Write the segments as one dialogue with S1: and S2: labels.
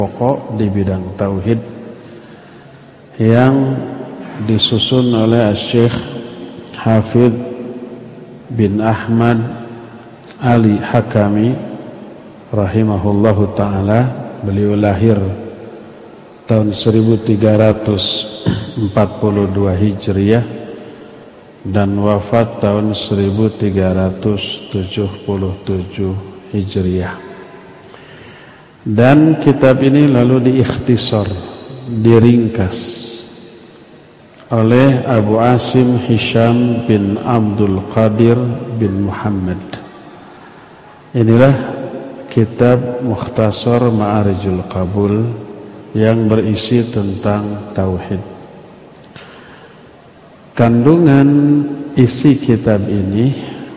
S1: pokok di bidang tauhid yang disusun oleh Syekh Hafidh bin Ahmad Ali Hakami rahimahullahu ta'ala. Beliau lahir tahun 1342 Hijriah dan wafat tahun 1377 Hijriah. Dan kitab ini lalu diikhtisar, diringkas oleh Abu Asim Hisham bin Abdul Qadir bin Muhammad. Inilah kitab Mukhtasar Ma'arijul Qabul yang berisi tentang tauhid. Kandungan isi kitab ini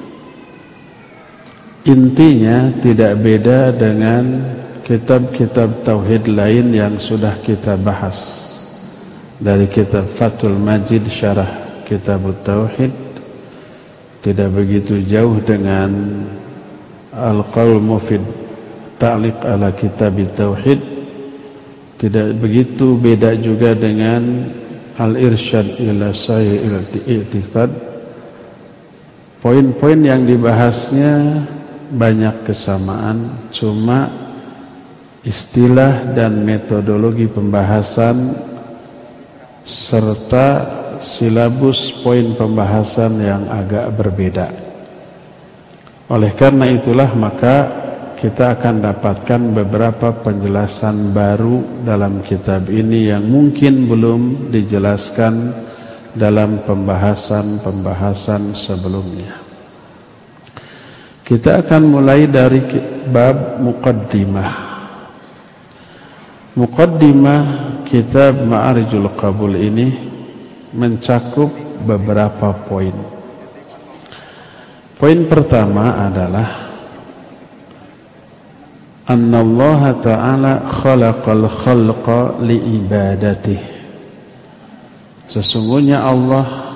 S1: intinya tidak beda dengan kitab-kitab tauhid lain yang sudah kita bahas. Dari kitab Fathul Majid Syarah Kitab Tauhid, tidak begitu jauh dengan Al-Qaul Mufid Ta'liq ala Kitab Tauhid, tidak begitu beda juga dengan Al-Irsyad ila Sahih I'tiqad. Poin-poin yang dibahasnya banyak kesamaan, cuma istilah dan metodologi pembahasan serta silabus poin pembahasan yang agak berbeda. Oleh karena itulah maka kita akan dapatkan beberapa penjelasan baru dalam kitab ini yang mungkin belum dijelaskan dalam pembahasan-pembahasan sebelumnya. Kita akan mulai dari bab muqaddimah. Muqaddimah kitab Ma'arijul Qabul ini mencakup beberapa poin. Poin pertama adalah annallaha ta'ala khalaqal khalqa liibadatih. Sesungguhnya Allah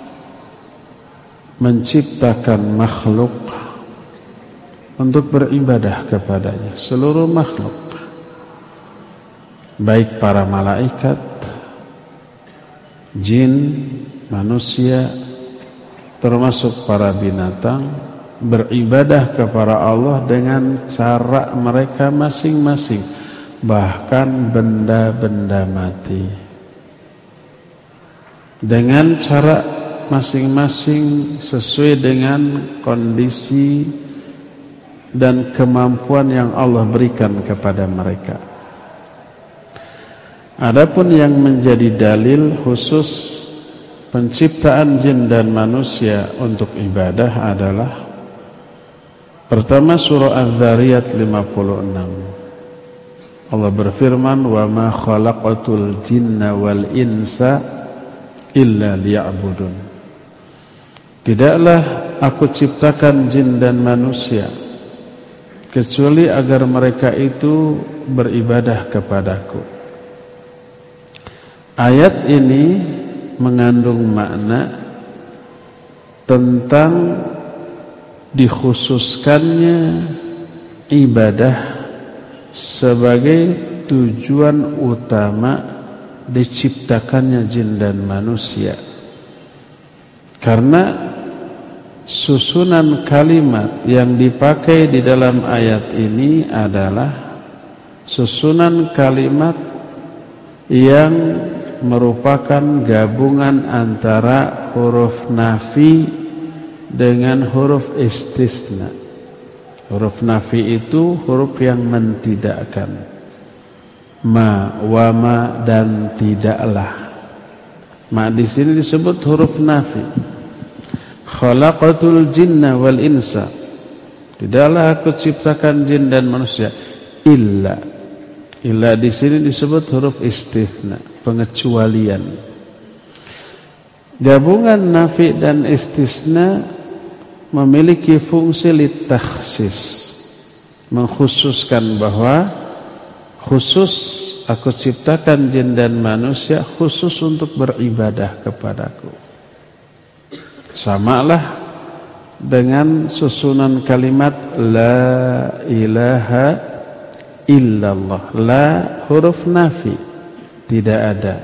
S1: menciptakan makhluk untuk beribadah kepadanya, seluruh makhluk, baik para malaikat, jin, manusia, termasuk para binatang, beribadah kepada Allah dengan cara mereka masing-masing, bahkan benda-benda mati, dengan cara masing-masing sesuai dengan kondisi dan kemampuan yang Allah berikan kepada mereka. Adapun yang menjadi dalil khusus penciptaan jin dan manusia untuk ibadah adalah pertama surah Az-Zariyat 56. Allah berfirman, "Wa ma khalaqatul jinna wal insa illa liya'budun." Tidaklah aku ciptakan jin dan manusia kecuali agar mereka itu beribadah kepadaku. Ayat ini mengandung makna tentang dikhususkannya ibadah sebagai tujuan utama diciptakannya jin dan manusia. Karena susunan kalimat yang dipakai di dalam ayat ini adalah susunan kalimat yang merupakan gabungan antara huruf nafi dengan huruf istisna. Huruf nafi itu huruf yang mentidakkan. Ma, wa ma, dan tidaklah. Ma di sini disebut huruf nafi. Khalaqatul jinna wal insa. Tidaklah aku ciptakan jin dan manusia illa. Illa di sini disebut huruf istisna, pengecualian. Gabungan nafi dan istisna memiliki fungsi litakhsis, mengkhususkan bahwa khusus aku ciptakan jin dan manusia khusus untuk beribadah kepadaku. Samalah dengan susunan kalimat la ilaha illallah. La huruf nafi, tidak ada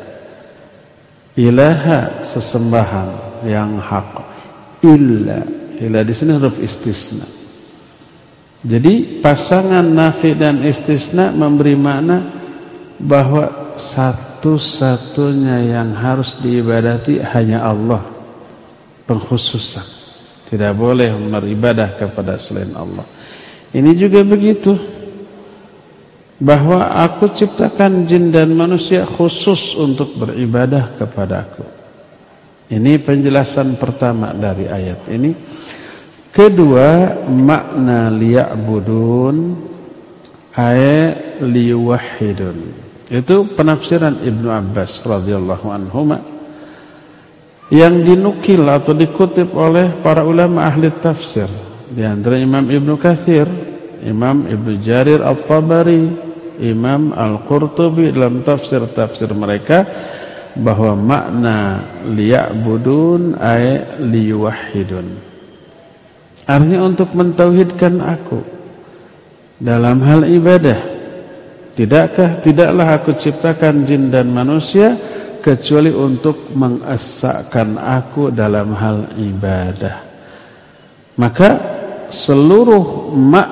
S1: ilaha sesembahan yang hak. Illa di sini huruf istisna. Jadi pasangan nafi dan istisna memberi makna bahwa satu-satunya yang harus diibadati hanya Allah. Pengkhususan, tidak boleh beribadah kepada selain Allah. Ini juga begitu, bahwa aku ciptakan jin dan manusia khusus untuk beribadah kepadaku. Ini penjelasan pertama dari ayat ini. Kedua, makna liya'budun ay liwahidun. Itu penafsiran Ibnu Abbas radhiyallahu anhuma yang dinukil atau dikutip oleh para ulama ahli tafsir, di antara Imam Ibnu Katsir, Imam Ibnu Jarir At-Tabari, Imam Al-Qurtubi dalam tafsir-tafsir mereka, bahwa makna liya'budun ay liyuwahhidun, artinya untuk mentauhidkan aku dalam hal ibadah. Tidaklah aku ciptakan jin dan manusia kecuali untuk mengesahkan aku dalam hal ibadah. Maka seluruh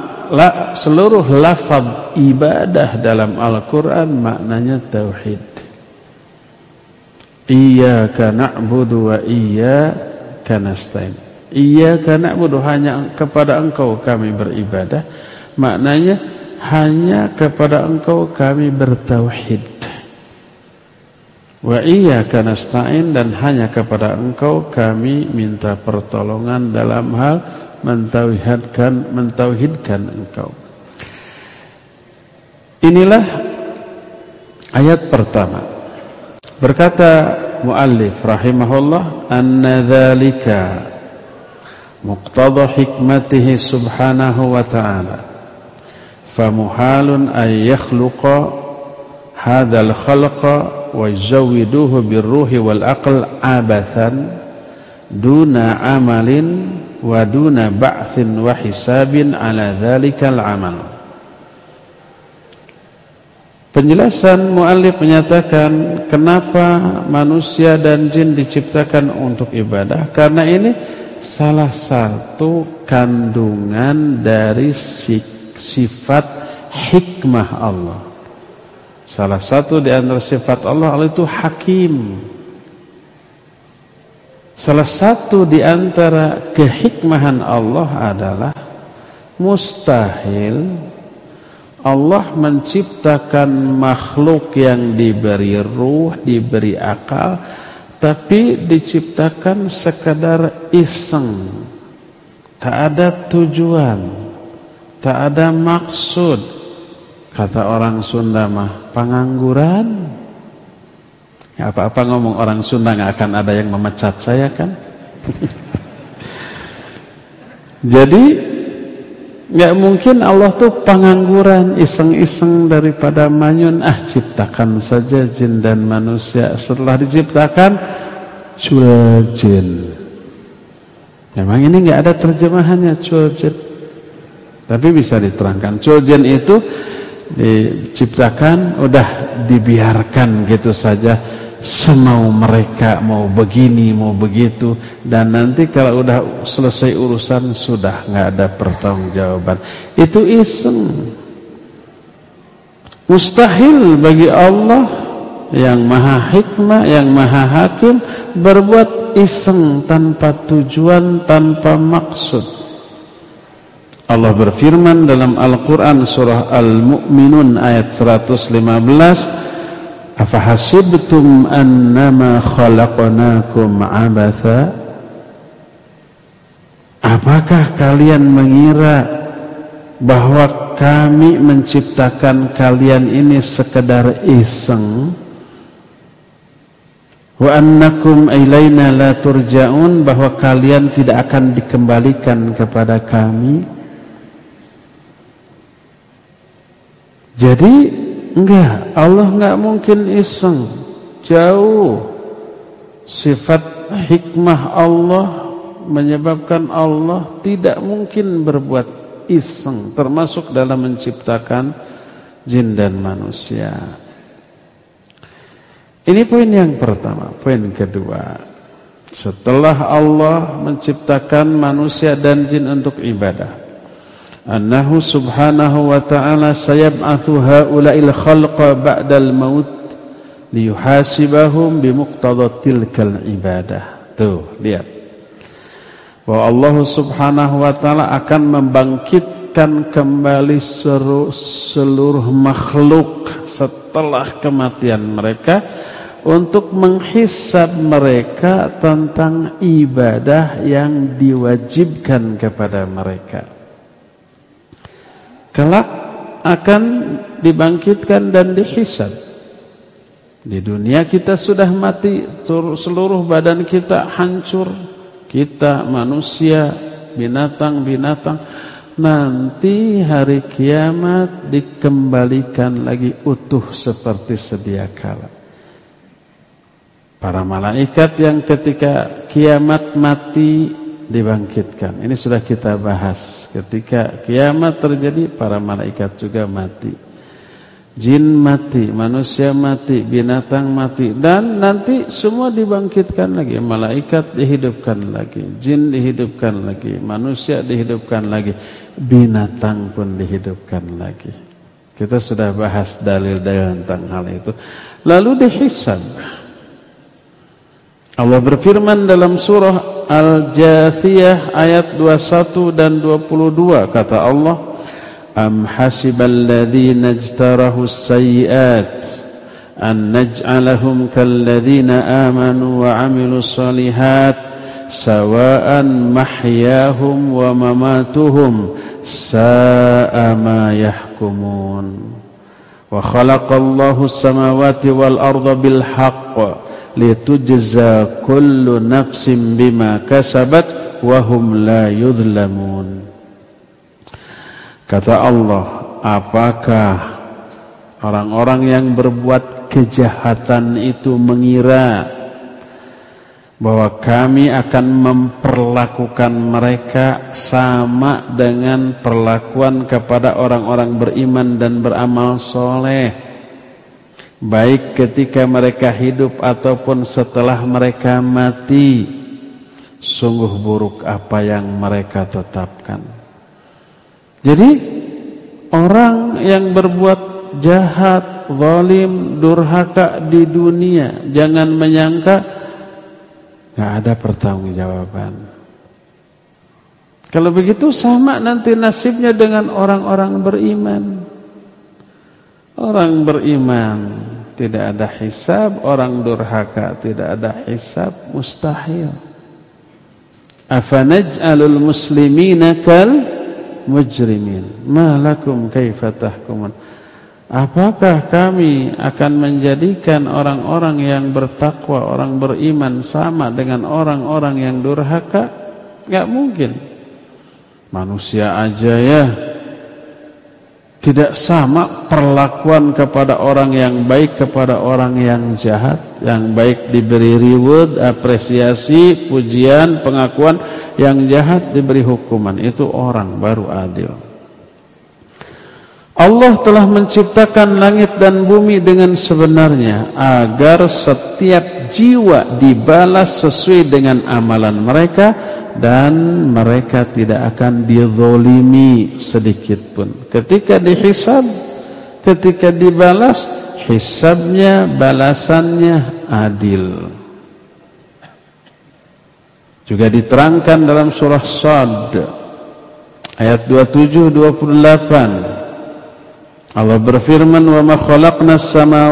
S1: lafaz ibadah dalam Al-Quran maknanya tauhid. Iyyaka na'budu wa iyyaka nasta'in. Iyyaka na'budu, hanya kepada Engkau kami beribadah. Maknanya hanya kepada Engkau kami bertauhid. Wa iyyaka nasta'in, dan hanya kepada Engkau kami minta pertolongan dalam hal mentauhidkan Engkau. Inilah ayat pertama. Berkata muallif rahimahullah, anna dzalika muqtada hikmatihi subhanahu wa ta'ala, famuhalun ay yakhluqa hadzal khalqa wa yuzawwiduhu birruhi wal aql abathan duna amalin wa duna ba'thin wa hisabin ala dzalikal amal. Penjelasan muallif menyatakan kenapa manusia dan jin diciptakan untuk ibadah, karena ini salah satu kandungan dari sifat hikmah Allah. Salah satu di antara sifat Allah itu hakim. Salah satu di antara kehikmahan Allah adalah mustahil Allah menciptakan makhluk yang diberi ruh, diberi akal, tapi diciptakan sekadar iseng. Tak ada tujuan, tak ada maksud. Kata orang Sunda mah, pengangguran. Ya, apa-apa ngomong orang Sunda nggak akan ada yang memecat saya kan? Jadi nggak mungkin Allah tuh pengangguran, iseng-iseng daripada manyun, ciptakan saja jin dan manusia. Setelah diciptakan cul jin. Memang ini nggak ada terjemahannya cul jin, tapi bisa diterangkan. Cul jin itu diciptakan, udah dibiarkan gitu saja, semau mereka, mau begini mau begitu, dan nanti kalau udah selesai urusan sudah nggak ada pertanggungjawaban. Itu iseng. Mustahil bagi Allah yang maha hikmah, yang maha hakim berbuat iseng tanpa tujuan, tanpa maksud. Allah berfirman dalam Al-Quran surah Al-Mu'minun ayat 115, afahasibtum annama khalaqnakum abatha, apakah kalian mengira bahwa kami menciptakan kalian ini sekedar iseng? Wa annakum ilaina la turja'un, bahwa kalian tidak akan dikembalikan kepada kami. Jadi enggak, Allah enggak mungkin iseng. Jauh. Sifat hikmah Allah menyebabkan Allah tidak mungkin berbuat iseng, termasuk dalam menciptakan jin dan manusia. Ini poin yang pertama. Poin kedua, setelah Allah menciptakan manusia dan jin untuk ibadah, annahu subhanahu wa ta'ala sayab'athu ha'ula'il khalqa ba'dal maut liyuhasibahum bimuqtada tilkal ibadah. Tuh, lihat. Bahwa Allah subhanahu wa ta'ala akan membangkitkan kembali seluruh makhluk setelah kematian mereka untuk menghisab mereka tentang ibadah yang diwajibkan kepada mereka. Kelak akan dibangkitkan dan dihisab. Di dunia kita sudah mati, seluruh badan kita hancur. Kita manusia, binatang-binatang, nanti hari kiamat dikembalikan lagi utuh seperti sedia kala. Para malaikat yang ketika kiamat mati dibangkitkan. Ini sudah kita bahas. Ketika kiamat terjadi, para malaikat juga mati. Jin mati, manusia mati, binatang mati, dan nanti semua dibangkitkan lagi. Malaikat dihidupkan lagi, jin dihidupkan lagi, manusia dihidupkan lagi, binatang pun dihidupkan lagi. Kita sudah bahas dalil-dalil tentang hal itu. Lalu dihisab. Allah berfirman dalam surah Al-Jathiyah ayat 21 dan 22, kata Allah, am hasibal ladzina ijtarahu as-sayyi'at an naj'alahum kalladzina amanu wa 'amilus shalihat sawa'an mahyahum wa mamatuhum sa'a ma yahkumun wa khalaqallahu as-samawati wal arda bil haqq litujza kullu nafsin bima kasabat wa hum la yudhlamun. Kata Allah, apakah orang-orang yang berbuat kejahatan itu mengira bahwa kami akan memperlakukan mereka sama dengan perlakuan kepada orang-orang beriman dan beramal soleh, baik ketika mereka hidup ataupun setelah mereka mati? Sungguh buruk apa yang mereka tetapkan. Jadi orang yang berbuat jahat, zalim, durhaka di dunia, jangan menyangka gak ada pertanggungjawaban. Kalau begitu sama nanti nasibnya dengan orang-orang beriman. Orang beriman tidak ada hisab, orang durhaka tidak ada hisab, mustahil. Afanaj'alul muslimina kal mujrimin ma lakum kaifa tahkumun. Apakah kami akan menjadikan orang-orang yang bertakwa, orang beriman sama dengan orang-orang yang durhaka? Enggak mungkin. Manusia aja ya tidak sama perlakuan kepada orang yang baik kepada orang yang jahat. Yang baik diberi reward, apresiasi, pujian, pengakuan, yang jahat diberi hukuman. Itu orang baru adil. Allah telah menciptakan langit dan bumi dengan sebenarnya agar setiap jiwa dibalas sesuai dengan amalan mereka dan mereka tidak akan dizolimi sedikit pun. Ketika dihisab, ketika dibalas, hisabnya, balasannya adil. Juga diterangkan dalam surah Shad ayat 27-28. Allah berfirman, "Wa ma khalaqnas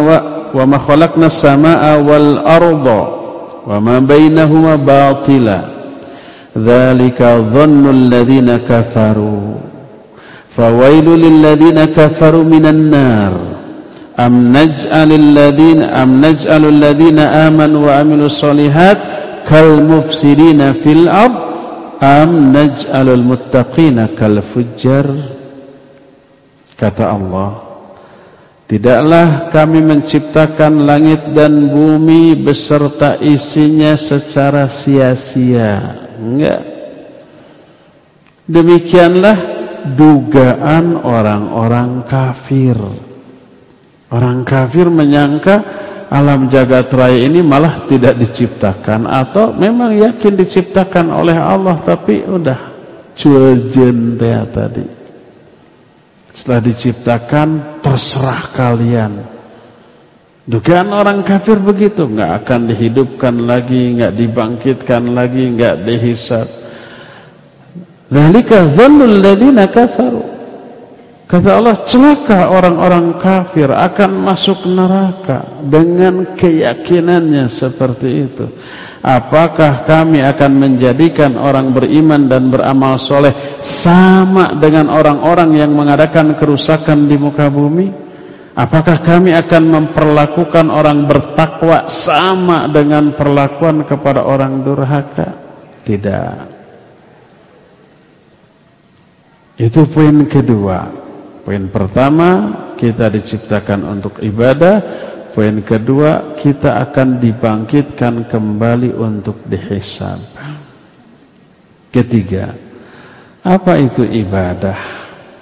S1: samaa'a wal arda wa ma bainahuma batila. Dzalika dhannul ladzina kafaru. Fawailul lil ladzina kafaru minan nar. Am naj'alul ladzina amanu wa 'amilus shalihat kal mufsidina fil ard am naj'alul muttaqina kal fujjar." Kata Allah, tidaklah kami menciptakan langit dan bumi beserta isinya secara sia-sia. Enggak. Demikianlah dugaan orang-orang kafir. Orang kafir menyangka alam jagat raya ini malah tidak diciptakan, atau memang yakin diciptakan oleh Allah tapi udah cuejen tadi. Setelah diciptakan terserah kalian. Dugaan orang kafir begitu, nggak akan dihidupkan lagi, nggak dibangkitkan lagi, nggak dihisab. Dzalika dzannul ladzina kafaru. Kata Allah, celaka orang-orang kafir akan masuk neraka dengan keyakinannya seperti itu. Apakah kami akan menjadikan orang beriman dan beramal soleh sama dengan orang-orang yang mengadakan kerusakan di muka bumi? Apakah kami akan memperlakukan orang bertakwa sama dengan perlakuan kepada orang durhaka? Tidak. Itu poin kedua. Poin pertama, kita diciptakan untuk ibadah. Poin kedua, kita akan dibangkitkan kembali untuk dihisab. Ketiga, apa itu ibadah?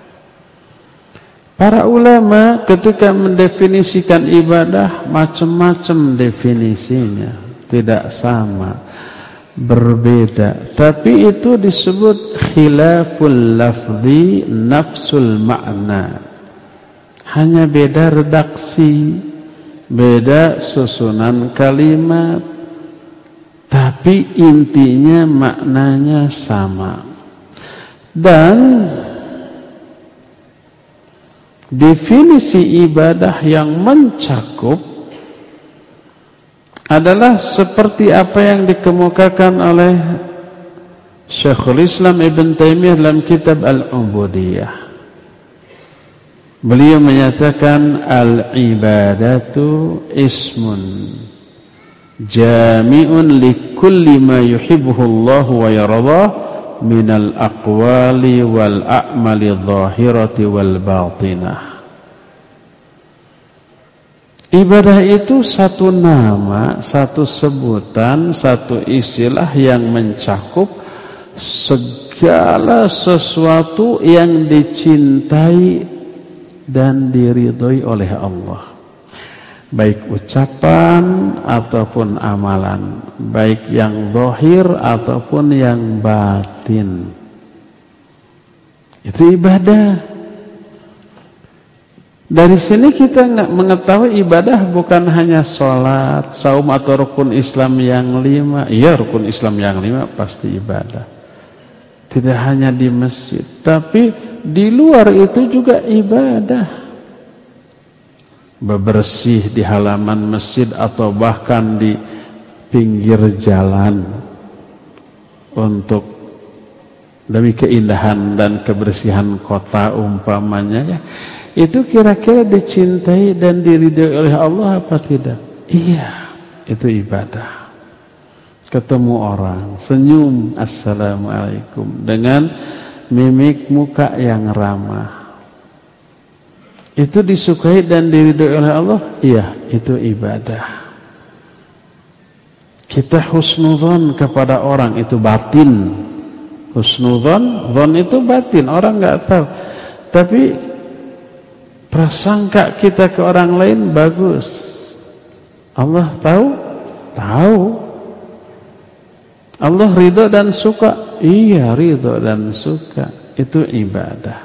S1: Para ulama ketika mendefinisikan ibadah macam-macam definisinya, tidak sama, berbeda. Tapi itu disebut khilaful lafzi nafsul makna. Hanya beda redaksi, beda susunan kalimat, tapi intinya maknanya sama. Dan definisi ibadah yang mencakup adalah seperti apa yang dikemukakan oleh Syekhul Islam Ibn Taimiyah dalam kitab Al-Ubudiyah. Beliau menyatakan al-ibadatu ismun jami'un likulli ma yuhibbuhu Allah wa yardah minal aqwali wal a'mali dhahirati wal batinah. Ibadah itu satu nama, satu sebutan, satu istilah yang mencakup segala sesuatu yang dicintai dan diridhoi oleh Allah, baik ucapan ataupun amalan, baik yang zahir ataupun yang batin. Itu ibadah. Dari sini kita mengetahui ibadah bukan hanya sholat, saum atau rukun Islam yang 5. Iya, rukun Islam yang 5 pasti ibadah. Tidak hanya di masjid, tapi di luar itu juga ibadah. Bebersih di halaman masjid atau bahkan di pinggir jalan untuk demi keindahan dan kebersihan kota umpamanya, ya, itu kira-kira dicintai dan diridhoi oleh Allah apa tidak? Iya, itu ibadah. Ketemu orang, senyum, assalamualaikum, dengan mimik muka yang ramah, itu disukai dan diridhoi oleh Allah? Iya, itu ibadah. Kita husnudzon kepada orang, itu batin. Husnudzon, dzon itu batin, orang enggak tahu. Tapi prasangka kita ke orang lain bagus. Allah tahu? Tahu. Allah ridho dan suka? Iya, ridho dan suka. Itu ibadah.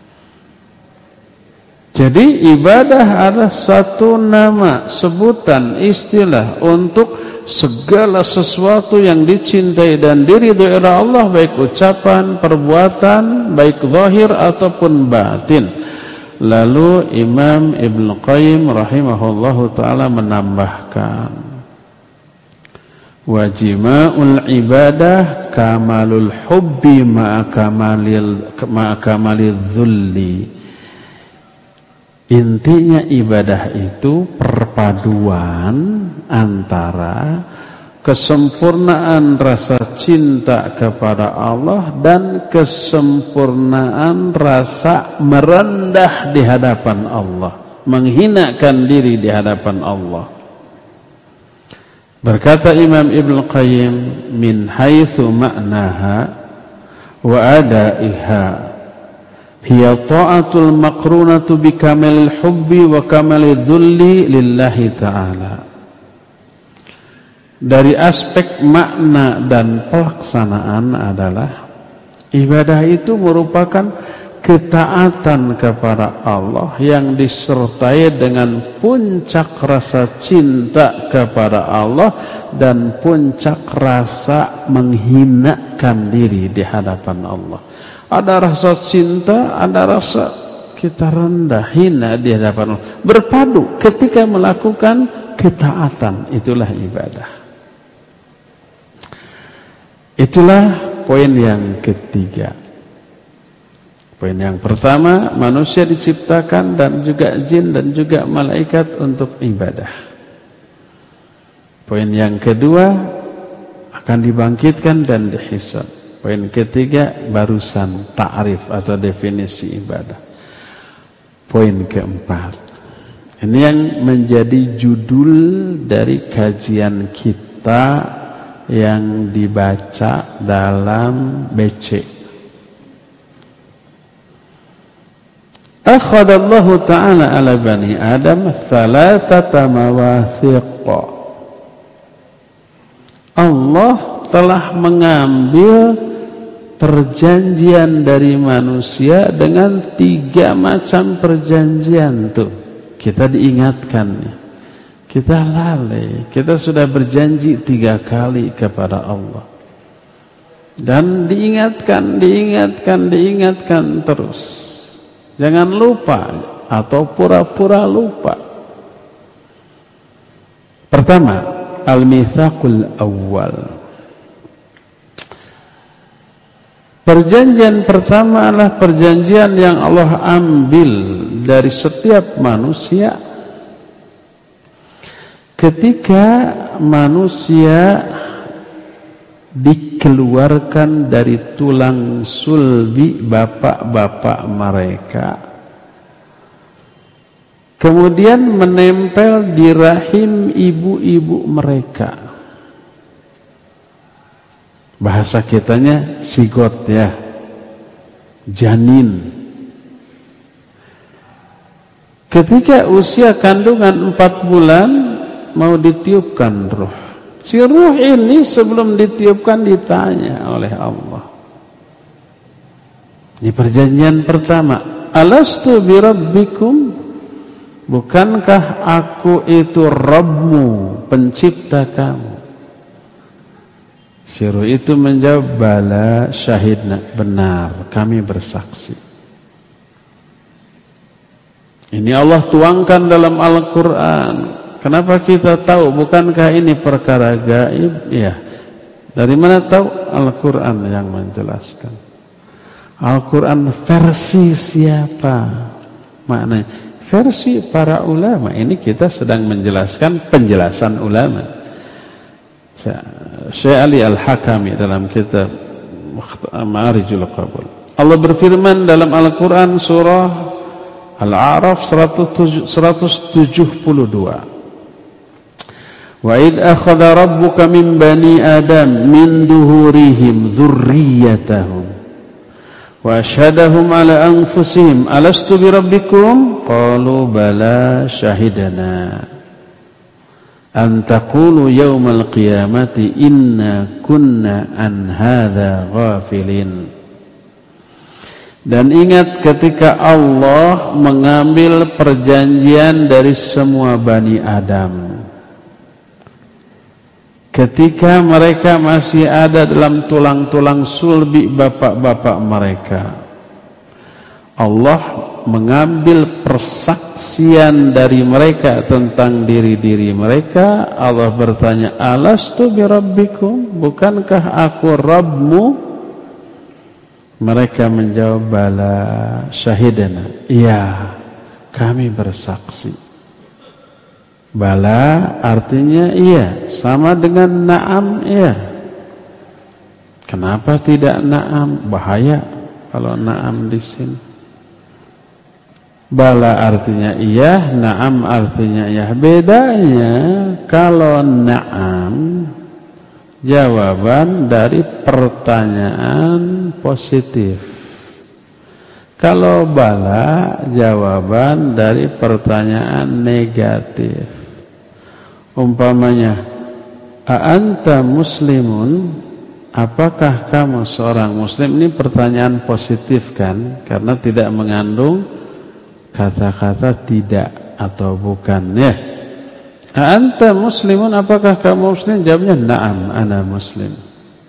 S1: Jadi ibadah adalah satu nama, sebutan, istilah untuk segala sesuatu yang dicintai dan diridhoi oleh Allah, baik ucapan, perbuatan, baik zahir ataupun batin. Lalu Imam Ibn Qayyim rahimahullahu ta'ala menambahkan, wa jima'ul ibadah kamalul hubbi ma'a kamalil dhulli. Intinya ibadah itu perpaduan antara kesempurnaan rasa cinta kepada Allah dan kesempurnaan rasa merendah di hadapan Allah, menghinakan diri di hadapan Allah. Berkata Imam Ibn Qayyim, min haitsu ma'naha wa adaiha hiya ta'atul maqrunatu bi kamalil hubbi wa kamalil dhulli lillahi ta'ala. Dari aspek makna dan pelaksanaan adalah ibadah itu merupakan ketaatan kepada Allah yang disertai dengan puncak rasa cinta kepada Allah dan puncak rasa menghinakan diri di hadapan Allah. Ada rasa cinta, ada rasa kita rendah, hina di hadapan Allah. Berpadu ketika melakukan ketaatan, itulah ibadah. Itulah poin yang ketiga. Poin yang pertama, manusia diciptakan dan juga jin dan juga malaikat untuk ibadah. Poin yang kedua, akan dibangkitkan dan dihisab. Poin ketiga, barusan ta'rif atau definisi ibadah. Poin keempat, ini yang menjadi judul dari kajian kita yang dibaca dalam BC. Akhadallahu ta'ala ala bani Adam thalathata mawathiq. Allah telah mengambil perjanjian dari manusia dengan 3 macam perjanjian tuh. Kita diingatkan nih. Kita lalai, kita sudah berjanji 3 kali kepada Allah. Dan diingatkan terus. Jangan lupa atau pura-pura lupa. Pertama, al-mitsaqul awwal. Perjanjian pertama adalah perjanjian yang Allah ambil dari setiap manusia ketika manusia dikeluarkan dari tulang sulbi bapak-bapak mereka, kemudian menempel di rahim ibu-ibu mereka. Bahasa kitanya sigot ya, janin. Ketika usia kandungan 4 bulan mau ditiupkan ruh. Si ruh ini sebelum ditiupkan ditanya oleh Allah. Di perjanjian pertama, alastu birabbikum, bukankah aku itu Rabbmu, pencipta kamu? Si ruh itu menjawab, bala syahidna, benar, kami bersaksi. Ini Allah tuangkan dalam Al-Quran. Kenapa kita tahu? Bukankah ini perkara gaib? Ya. Dari mana tahu? Al-Quran yang menjelaskan. Al-Quran versi siapa? Maknanya versi para ulama. Ini kita sedang menjelaskan penjelasan ulama. Syekh Ali Al-Hakami dalam kitab Ma'arijul Qabul. Allah berfirman dalam Al-Quran surah Al-A'raf 172. Wa id akhadha rabbuka min bani Adam min duhurihim dzurriyyatahum wa asyhadahum ala anfusihim alastu bi rabbikum qalu bala syahidana an taqulu yaumal qiyamati inna kunna an hadza ghafilin. Dan ingat ketika Allah mengambil perjanjian dari semua Bani Adam, ketika mereka masih ada dalam tulang-tulang sulbi bapak-bapak mereka, Allah mengambil persaksian dari mereka tentang diri-diri mereka. Allah bertanya, alastu birabbikum, bukankah aku Rabbmu? Mereka menjawab, bala syahidana, iya, kami bersaksi. Bala artinya iya, sama dengan na'am, iya. Kenapa tidak na'am? Bahaya kalau na'am di sini. Bala artinya iya, na'am artinya iya. Bedanya kalau na'am jawaban dari pertanyaan positif. Kalau bala jawaban dari pertanyaan negatif. Umpamanya, a'anta muslimun? Apakah kamu seorang muslim? Ini pertanyaan positif kan? Karena tidak mengandung kata-kata tidak atau bukan ya. A'anta muslimun? Apakah kamu muslim? Jawabnya na'am, ana muslim.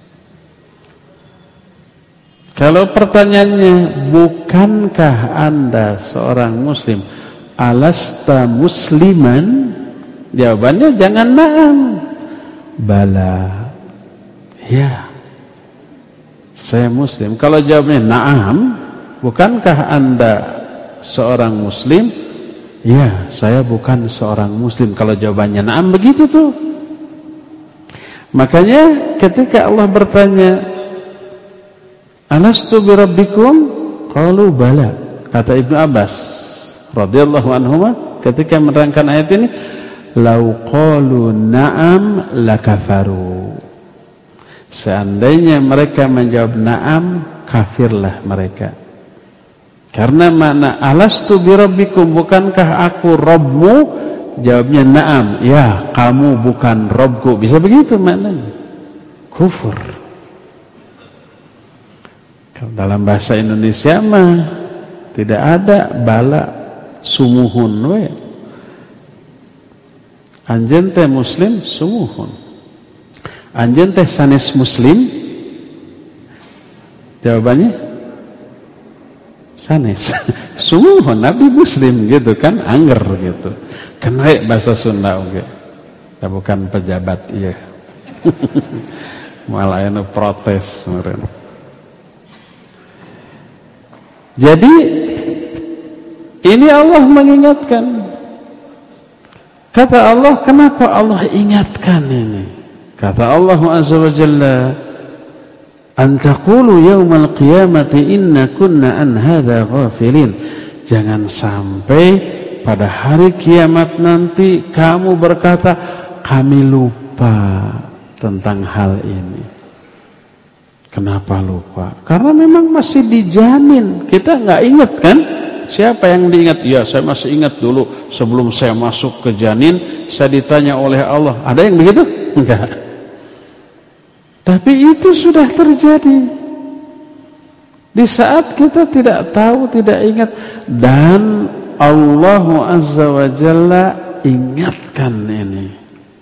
S1: Kalau pertanyaannya, bukankah Anda seorang muslim? Alasta musliman? Jawabannya jangan na'am. Bala. Ya. Saya muslim. Kalau jawabnya na'am, bukankah Anda seorang muslim? Ya, saya bukan seorang muslim. Kalau jawabannya na'am, begitu tuh. Makanya ketika Allah bertanya, alastu birabbikum? Qalu bala. Kata Ibnu Abbas radhiyallahu anhuma ketika menerangkan ayat ini, lau qalu na'am lakafaru. Seandainya mereka menjawab na'am, kafirlah mereka. Karena makna alastu birabbikum, bukankah aku Rabbmu? Jawabnya na'am. Ya, kamu bukan Rabbku. Bisa begitu maknanya. Kufur. Dalam bahasa Indonesia mah tidak ada bala sumuhun we. Anjeun teh muslim sumuhun. Anjeun teh sanes muslim? Jawabannya sanes. Sumuhun nabi muslim gitu kan, anger gitu. Kan we bahasa Sunda oge. Ya bukan pejabat ieu. Malah anu protes meureun. Jadi ini Allah mengingatkan. Kata Allah, kenapa Allah ingatkan ini? Kata Allah Azza wa Jalla, an taqulu yaumal qiyamati inna kunna an hadza ghafilin. Jangan sampai pada hari kiamat nanti kamu berkata, kami lupa tentang hal ini. Kenapa lupa? Karena memang masih dijanin. Kita nggak ingat kan? Siapa yang diingat? Ya, saya masih ingat dulu sebelum saya masuk ke janin, saya ditanya oleh Allah. Ada yang begitu? Enggak. Tapi itu sudah terjadi. Di saat kita tidak tahu, tidak ingat, dan Allah Azza wa Jalla ingatkan ini.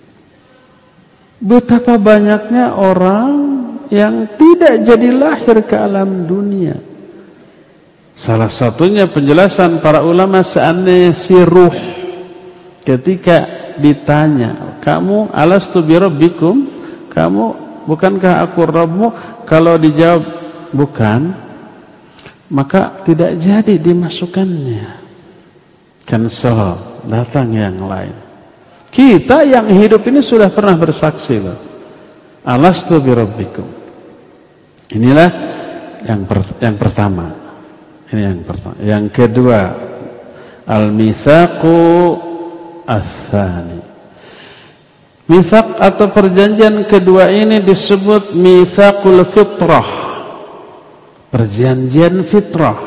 S1: Betapa banyaknya orang yang tidak jadi lahir ke alam dunia. Salah satunya penjelasan para ulama, seandainya si ruh ketika ditanya, kamu alastu birabbikum? Kamu bukankah aku Rabbmu? Kalau dijawab bukan, maka tidak jadi dimasukkannya. Cancel, datang yang lain. Kita yang hidup ini sudah pernah bersaksi loh. Alastu birabbikum. Inilah yang pertama. Ini yang pertama. Yang kedua, al-mitsaqu ats-tsani. Mitsaq atau perjanjian kedua ini disebut mitsaqul fitrah. Perjanjian fitrah.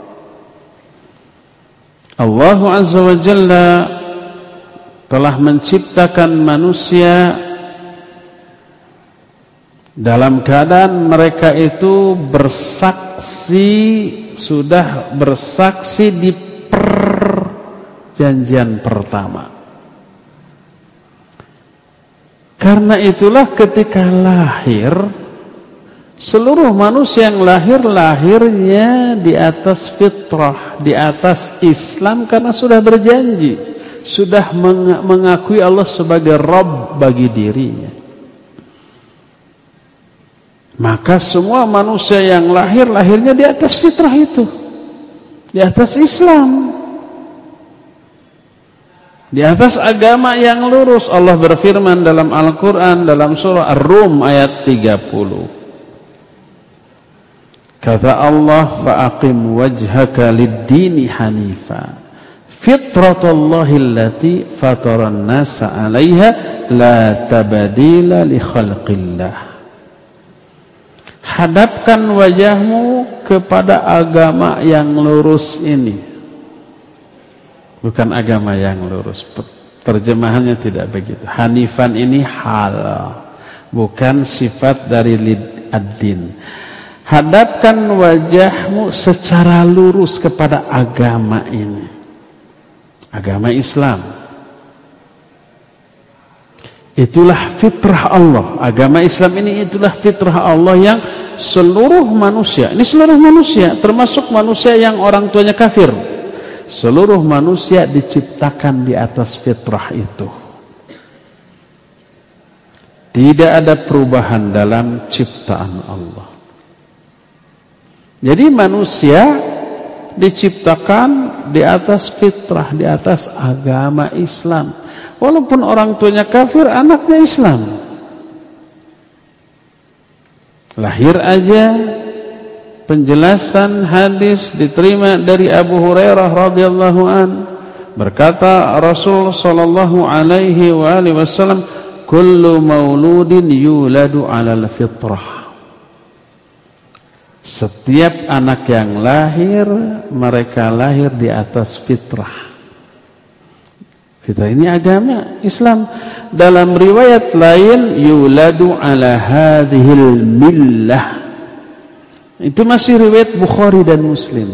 S1: Allah Azza wa Jalla telah menciptakan manusia dalam keadaan mereka itu sudah bersaksi di perjanjian pertama. Karena itulah ketika lahir, seluruh manusia yang lahirnya di atas fitrah, di atas Islam, karena sudah berjanji, sudah mengakui Allah sebagai Rabb bagi dirinya. Maka semua manusia yang lahirnya di atas fitrah itu, di atas Islam, di atas agama yang lurus. Allah berfirman dalam Al-Quran, dalam surah Ar-Rum ayat 30. Kata Allah, fa'aqim wajhaka lid-dini hanifa fitratallahi allati fataran nasa 'alaiha la tabdila li khalqillah. hadapkan wajahmu kepada agama yang lurus ini. Bukan agama yang lurus. Terjemahannya tidak begitu. Hanifan ini halal, bukan sifat dari ad-din. Hadapkan wajahmu secara lurus kepada agama ini, agama Islam. Itulah fitrah Allah. Agama Islam ini itulah fitrah Allah yang seluruh manusia, ini seluruh manusia, termasuk manusia yang orang tuanya kafir, seluruh manusia diciptakan di atas fitrah itu. Tidak ada perubahan dalam ciptaan Allah. Jadi manusia diciptakan di atas fitrah, di atas agama Islam. Walaupun orang tuanya kafir, anaknya Islam. Lahir aja penjelasan hadis diterima dari Abu Hurairah radhiyallahu an, berkata Rasul sallallahu alaihi wasallam, kullu mauludin yuladu 'alal fitrah. Setiap anak yang lahir, mereka lahir di atas fitrah. Fitrah ini agama Islam. Dalam riwayat lain, yuladu ala hadhil millah. Itu masih riwayat Bukhari dan Muslim.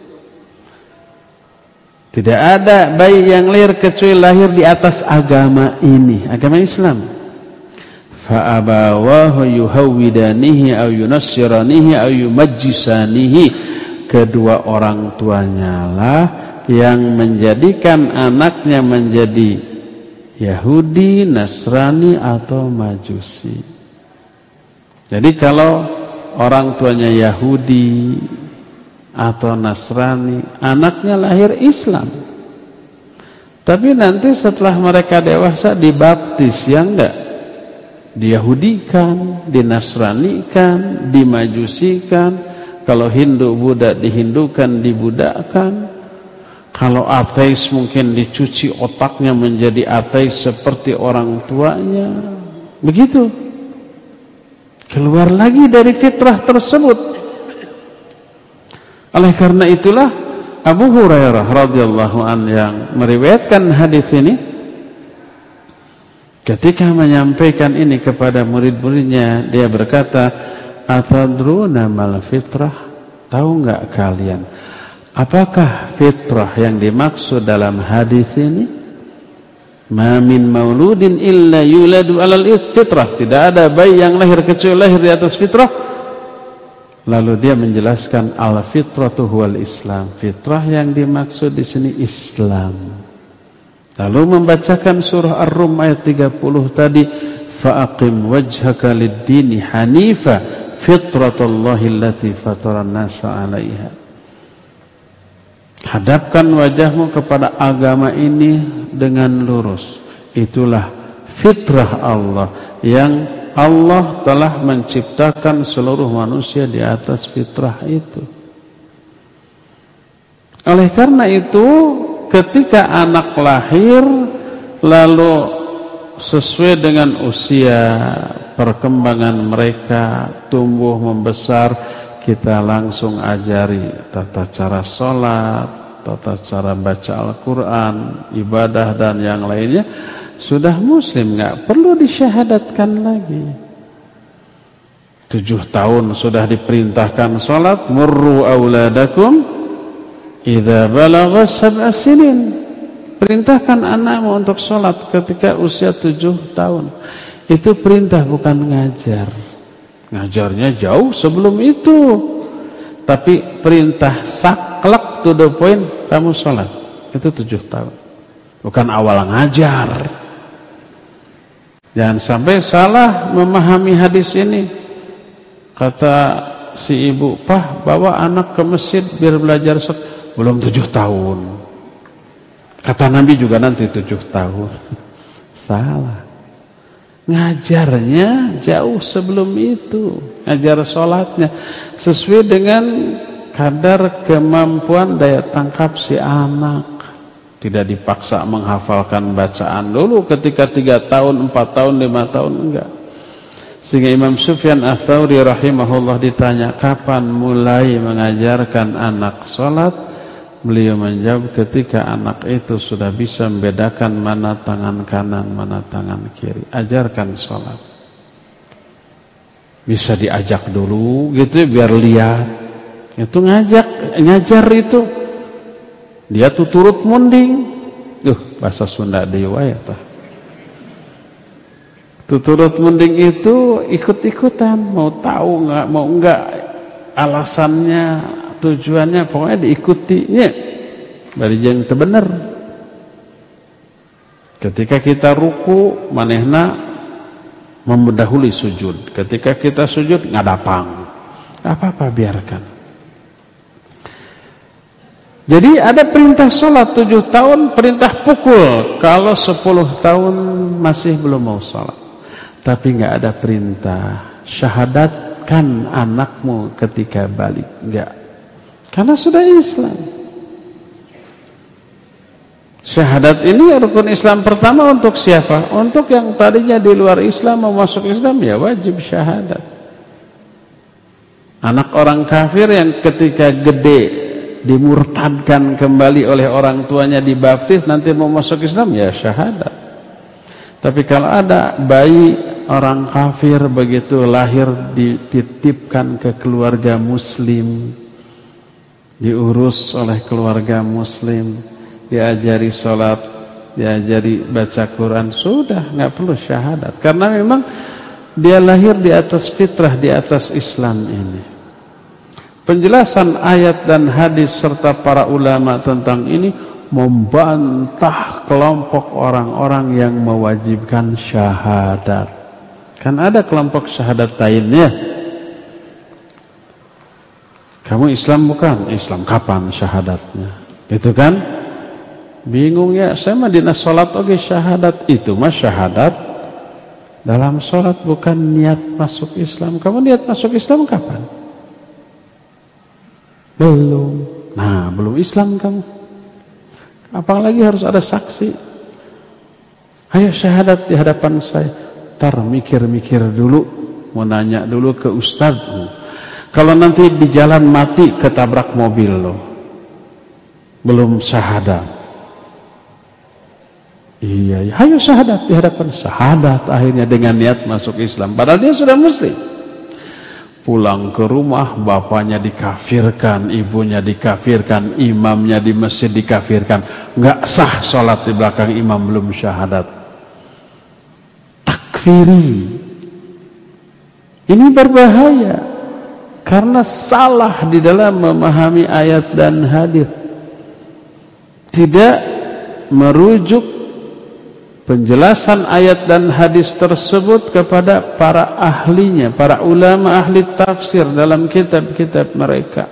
S1: Tidak ada bayi yang lahir kecuali lahir di atas agama ini, agama Islam. Fa'abawahu yuhawwidanihi aw yunassiranihi aw yumajjisanihi. Kedua orang tuanya lah yang menjadikan anaknya menjadi Yahudi, Nasrani atau Majusi. Jadi kalau orang tuanya Yahudi atau Nasrani, anaknya lahir Islam. Tapi nanti setelah mereka dewasa dibaptis, ya enggak? Diyahudikan, dinasranikan, dimajusikan. Kalau Hindu, Buddha dihindukan, dibudakkan. Kalau ateis mungkin dicuci otaknya menjadi ateis seperti orang tuanya. Begitu. Keluar lagi dari fitrah tersebut. Oleh karena itulah Abu Hurairah radhiyallahu an yang meriwayatkan hadis ini, ketika menyampaikan ini kepada murid-muridnya, dia berkata, atadruna mal fitrah? Tahu enggak kalian apakah fitrah yang dimaksud dalam hadis ini? Ma min mauludin illa yuladu 'alal fitrah. Tidak ada bayi yang lahir kecuali lahir di atas fitrah. Lalu dia menjelaskan al-fitratu huwal Islam. Fitrah yang dimaksud di sini Islam. Lalu membacakan surah Ar-Rum ayat 30 tadi, fa'aqim wajhaka lid-dini hanifa fitratallahi allati fataran nasa 'alaiha. Hadapkan wajahmu kepada agama ini dengan lurus. Itulah fitrah Allah yang Allah telah menciptakan seluruh manusia di atas fitrah itu. Oleh karena itu, ketika anak lahir lalu sesuai dengan usia perkembangan mereka, tumbuh membesar, kita langsung ajari tata cara sholat, tata cara baca Al-Quran, ibadah dan yang lainnya. Sudah muslim, nggak perlu disyahadatkan lagi. 7 tahun sudah diperintahkan sholat, murru auladakum idza balagha 7 sinin. Perintahkan anakmu untuk sholat ketika usia 7 tahun. Itu perintah, bukan ngajar. Ngajarnya jauh sebelum itu. Tapi perintah saklek to the point, kamu sholat. Itu 7 tahun. Bukan awal ngajar. Jangan sampai salah memahami hadis ini. Kata si ibu, "Pah, bawa anak ke masjid biar belajar sholat." Belum 7 tahun. Kata Nabi juga nanti 7 tahun. Salah. Ngajarnya jauh sebelum itu. Ngajar sholatnya sesuai dengan kadar kemampuan daya tangkap si anak. Tidak dipaksa menghafalkan bacaan dulu ketika 3 tahun, 4 tahun, 5 tahun, enggak. Sehingga Imam Sufyan Ats-Tsauri rahimahullah ditanya, kapan mulai mengajarkan anak sholat? Beliau menjawab, ketika anak itu sudah bisa membedakan mana tangan kanan, mana tangan kiri. Ajarkan sholat. Bisa diajak dulu gitu biar lihat. Itu ngajar itu. Dia tuh turut munding. Bahasa Sunda dewa ya tah. Turut munding itu ikut-ikutan, mau tahu nggak, mau nggak, alasannya, tujuannya, pokoknya diikutinya. Bari jeung teu bener. Ketika kita ruku, manehna mendahului sujud. Ketika kita sujud, ngadapang. Apa-apa, biarkan. Jadi ada perintah sholat 7 tahun, perintah pukul kalau 10 tahun masih belum mau sholat. Tapi nggak ada perintah syahadatkan anakmu ketika balik, nggak, karena sudah Islam. Syahadat ini rukun Islam pertama untuk siapa? Untuk yang tadinya di luar Islam mau masuk Islam, ya wajib syahadat. Anak orang kafir yang ketika gede dimurtadkan kembali oleh orang tuanya, dibaptis, nanti mau masuk Islam, ya syahadat. Tapi kalau ada bayi orang kafir begitu lahir dititipkan ke keluarga muslim, diurus oleh keluarga muslim, diajari sholat, diajari baca Quran, sudah nggak perlu syahadat, karena memang dia lahir di atas fitrah, di atas Islam ini. Penjelasan ayat dan hadis serta para ulama tentang ini membantah kelompok orang-orang yang mewajibkan syahadat. Kan ada kelompok syahadatain-nya. Kamu Islam bukan? Islam kapan syahadatnya? Gitu kan? Bingung ya, saya mah dina salat oge syahadat, itu mah syahadat dalam salat, bukan niat masuk Islam. Kamu niat masuk Islam kapan? Belum. Nah, belum Islam kamu. Apalagi harus ada saksi. Ayo syahadat di hadapan saya. Tar mikir-mikir dulu, mau nanya dulu ke ustaz. Kalau nanti di jalan mati ketabrak mobil lo, belum syahadat. Iya, ayo syahadat di hadapan. Syahadat akhirnya dengan niat masuk Islam, padahal dia sudah muslim. Pulang ke rumah, bapaknya dikafirkan, ibunya dikafirkan, imamnya di masjid dikafirkan. Nggak sah sholat di belakang imam, belum syahadat. Takfiri. Ini berbahaya karena salah di dalam memahami ayat dan hadis. Tidak merujuk penjelasan ayat dan hadis tersebut kepada para ahlinya, para ulama ahli tafsir dalam kitab-kitab mereka.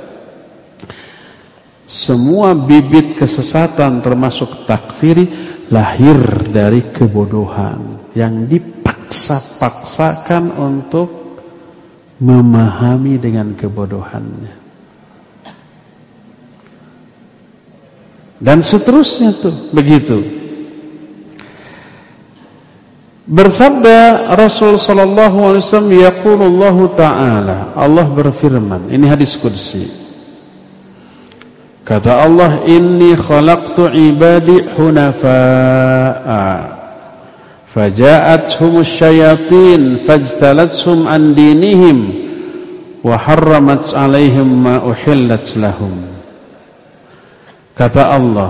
S1: Semua bibit kesesatan termasuk takfiri lahir dari kebodohan yang dipaksa-paksakan untuk memahami dengan kebodohannya. Dan seterusnya tuh begitu. Bersabda Rasul sallallahu alaihi wasallam, yaqulullahu ta'ala, Allah berfirman, ini hadis qudsi. Kata Allah, inni khalaqtu ibadi hunafa'a faja'athumus syayatin fajtalathum an dinihim wa harramat 'alaihim ma uhillat lahum. Kata Allah,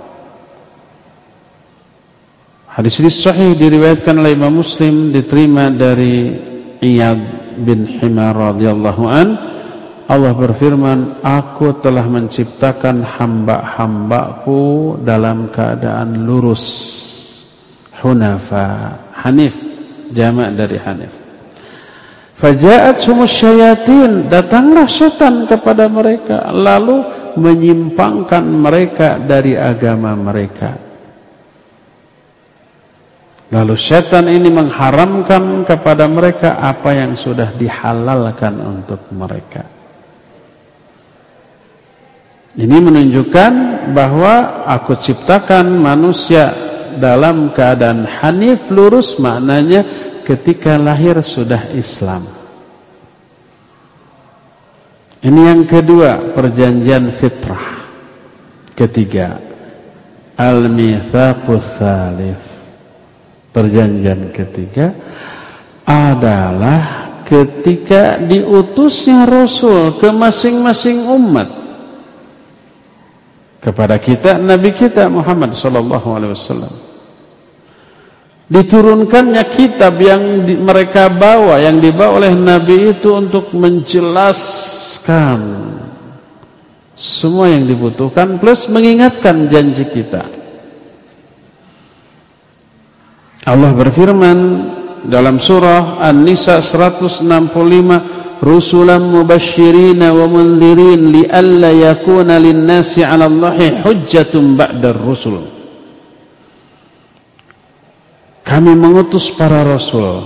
S1: hadis ini sahih, diriwayatkan oleh Imam Muslim, diterima dari Iyad bin Himar radhiyallahu an. Allah berfirman, aku telah menciptakan hamba-hambaku dalam keadaan lurus. Hunafa, hanif, jamak dari hanif. Faja'athumus syayatin, datanglah setan kepada mereka, lalu menyimpangkan mereka dari agama mereka. Lalu setan ini mengharamkan kepada mereka apa yang sudah dihalalkan untuk mereka. Ini menunjukkan bahwa aku ciptakan manusia dalam keadaan hanif, lurus, maknanya ketika lahir sudah Islam. Ini yang kedua, perjanjian fitrah. Ketiga, al-mitsaqus tsalits. Perjanjian ketiga adalah ketika diutusnya Rasul ke masing-masing umat. Kepada kita, Nabi kita Muhammad sallallahu alaihi wasallam. Diturunkannya kitab yang mereka bawa, yang dibawa oleh Nabi itu untuk menjelaskan semua yang dibutuhkan plus mengingatkan janji kita. Allah berfirman dalam surah An-Nisa 165, rusulan mubashshirina wa mundhirin li'alla yakuna lin-nasi 'ala Allahi hujjatun ba'da ar-rusul. Kami mengutus para rasul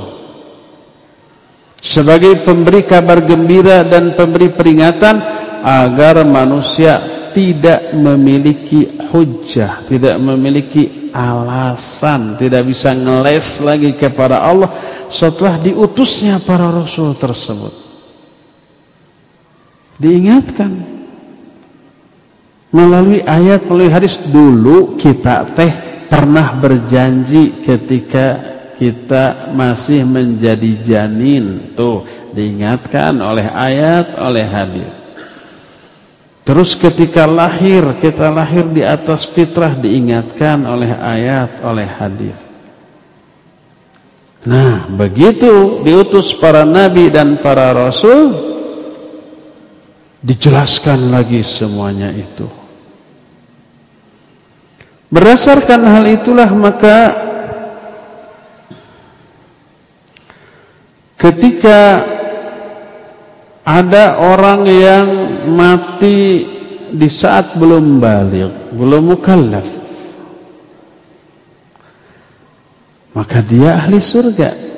S1: sebagai pemberi kabar gembira dan pemberi peringatan agar manusia tidak memiliki hujjah, tidak memiliki alasan, tidak bisa ngeles lagi kepada Allah setelah diutusnya para rasul tersebut. Diingatkan melalui ayat, melalui hadis. Dulu kita pernah berjanji ketika kita masih menjadi janin. Tuh, diingatkan oleh ayat, oleh hadis. Terus ketika lahir, kita lahir di atas fitrah, diingatkan oleh ayat, oleh hadis. Nah, begitu diutus para nabi dan para rasul, dijelaskan lagi semuanya itu. Berdasarkan hal itulah maka ketika ada orang yang mati di saat belum baligh, belum mukallaf, maka dia ahli surga.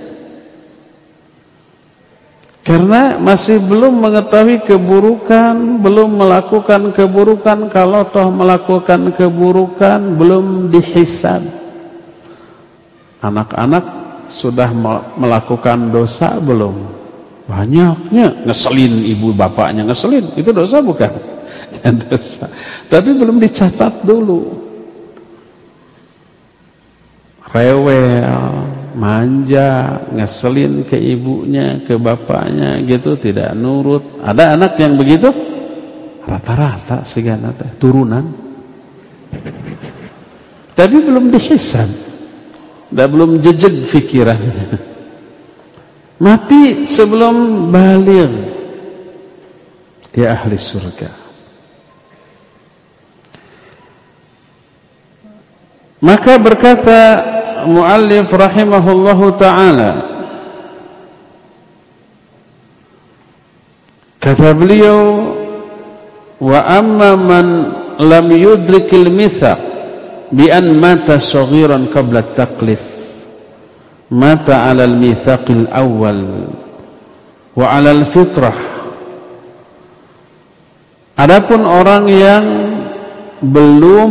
S1: Karena masih belum mengetahui keburukan, belum melakukan keburukan. Kalau toh melakukan keburukan, belum dihisab. Anak-anak sudah melakukan dosa belum? Banyaknya. Ngeselin ibu bapaknya, ngeselin. Itu dosa bukan? Ya, dosa. Tapi belum dicatat dulu. Rewel, manja, ngeselin ke ibunya, ke bapaknya gitu, tidak nurut. Ada anak yang begitu? Rata-rata sigana teh turunan. Tapi belum dihisab. Dan belum jejeg pikirannya. Mati sebelum baligh. Dia ahli surga. Maka berkata muallif rahimahullahu ta'ala, kata beliau, wa amma man lam yudrikil mithaq bi an mata saghiran qabla taklif mata 'ala al-mithaqil awwal wa 'ala al-fitrah. Adapun orang yang belum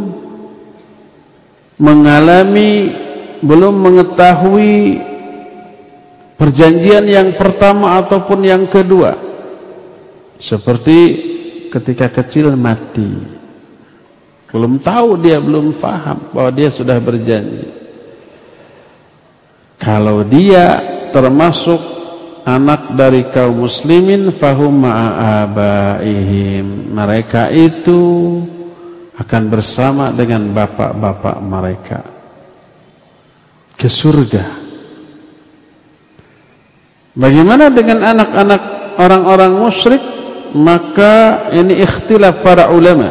S1: mengalami, belum mengetahui perjanjian yang pertama ataupun yang kedua, seperti ketika kecil mati, belum tahu dia, belum paham bahwa dia sudah berjanji. Kalau dia termasuk anak dari kaum muslimin, fahum ma'abaihim, mereka itu akan bersama dengan bapak-bapak mereka ke surga. Bagaimana dengan anak-anak orang-orang musyrik? Maka ini ikhtilaf para ulama.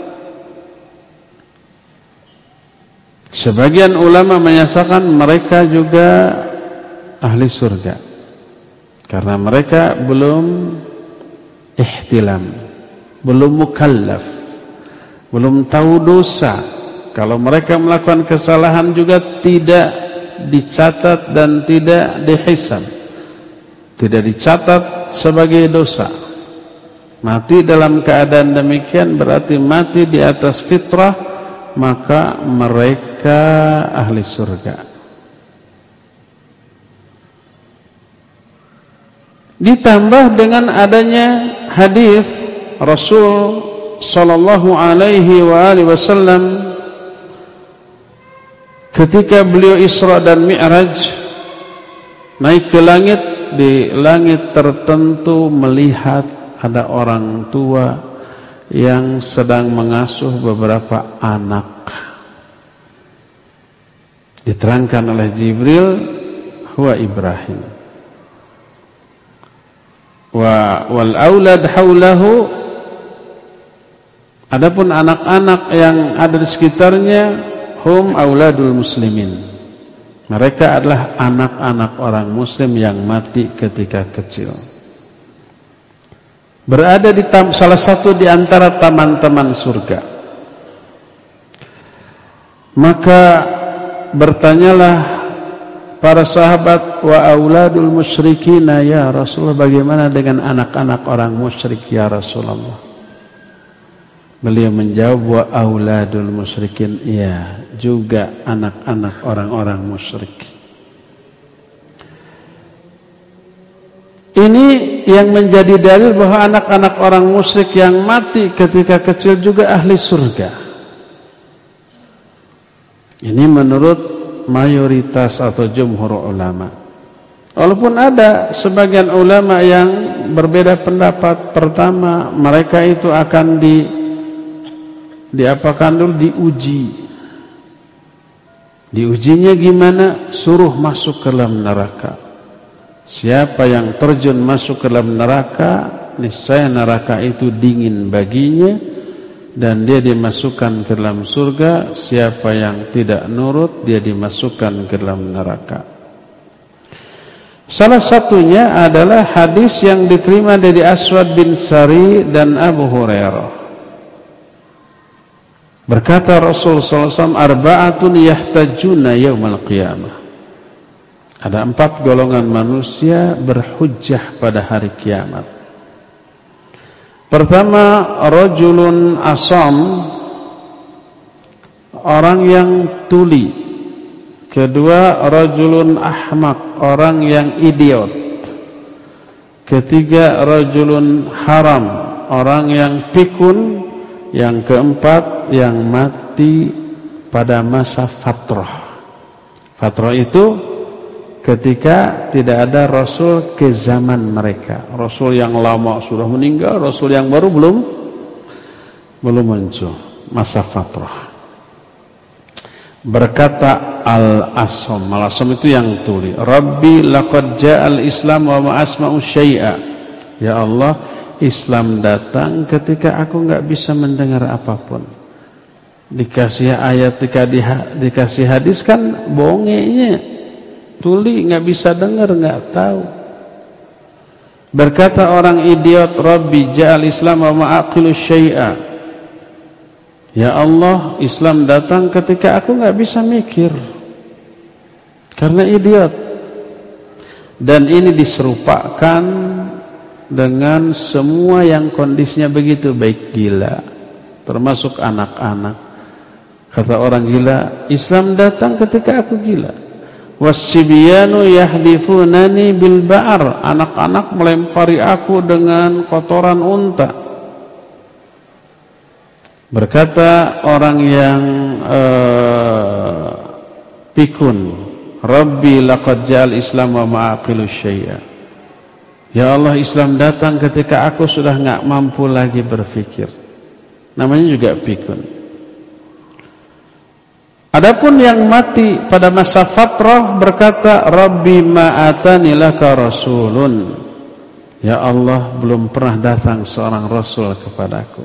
S1: Sebagian ulama menyatakan mereka juga ahli surga karena mereka belum ihtilam, belum mukallaf, belum tahu dosa. Kalau mereka melakukan kesalahan juga tidak dicatat dan tidak dihisab, tidak dicatat sebagai dosa. Mati dalam keadaan demikian berarti mati di atas fitrah, maka mereka ahli surga. Ditambah dengan adanya hadis Rasul sallallahu alaihi wasallam ketika beliau Isra dan Mi'raj naik ke langit, di langit tertentu melihat ada orang tua yang sedang mengasuh beberapa anak. Diterangkan oleh Jibril, huwa Ibrahim. Wal aulad haulahu, adapun anak-anak yang ada di sekitarnya, hum auladul muslimin. Mereka adalah anak-anak orang muslim yang mati ketika kecil. Berada di salah satu di antara taman-taman surga. Maka bertanyalah para sahabat, wa auladul musyrikin ya Rasulullah, bagaimana dengan anak-anak orang musyrik ya Rasulullah? Beliau menjawab, wa auladul musyrikin, ya juga anak-anak orang-orang musyrik. Ini yang menjadi dalil bahwa anak-anak orang musyrik yang mati ketika kecil juga ahli surga. Ini menurut mayoritas atau jumhur ulama. Walaupun ada sebagian ulama yang berbeda pendapat. Pertama, mereka itu akan diapakan dulu, diuji. Diujinya gimana? Suruh masuk ke dalam neraka. Siapa yang terjun masuk ke dalam neraka, niscaya neraka itu dingin baginya dan dia dimasukkan ke dalam surga. Siapa yang tidak nurut, dia dimasukkan ke dalam neraka. Salah satunya adalah hadis yang diterima dari Aswad bin Sari dan Abu Hurairah. Berkata Rasul SAW, arba'atun yahtajuna yaumal qiyamah. Ada 4 golongan manusia berhujjah pada hari kiamat. Pertama, rajulun asam, orang yang tuli. Kedua, rajulun ahmak, orang yang idiot. Ketiga, rajulun haram, orang yang pikun. Yang keempat, yang mati pada masa fatrah. Fatrah itu ketika tidak ada Rasul ke zaman mereka. Rasul yang lama sudah meninggal, Rasul yang baru belum muncul. Masa fatrah. Berkata Al-Asam. Al-Asam itu yang tuli. Rabbi laqad ja'al Islam wa ma asma'u syai'a. Ya Allah, Islam datang ketika aku enggak bisa mendengar apapun. Dikasih ayat, dikasih hadis kan bongenya. Tuli, nggak bisa dengar, nggak tahu. Berkata orang idiot, Rabbi ja'al Islam wa ma'aqilu syai'a. Ya Allah, Islam datang ketika aku nggak bisa mikir. Karena idiot. Dan ini diserupakan dengan semua yang kondisinya begitu, baik gila, termasuk anak-anak. Kata orang gila, Islam datang ketika aku gila. Wassibyanu yahdifunani bil ba'ar, anak-anak melempari aku dengan kotoran unta. Berkata orang yang pikun, Rabbi laqad ja'al Islam wa ma'aqilu syai'a. Ya Allah, Islam datang ketika aku sudah enggak mampu lagi berfikir. Namanya juga pikun. Adapun yang mati pada masa fatrah berkata, Rabbi ma'atani laka rasulun. Ya Allah, belum pernah datang seorang rasul kepadaku.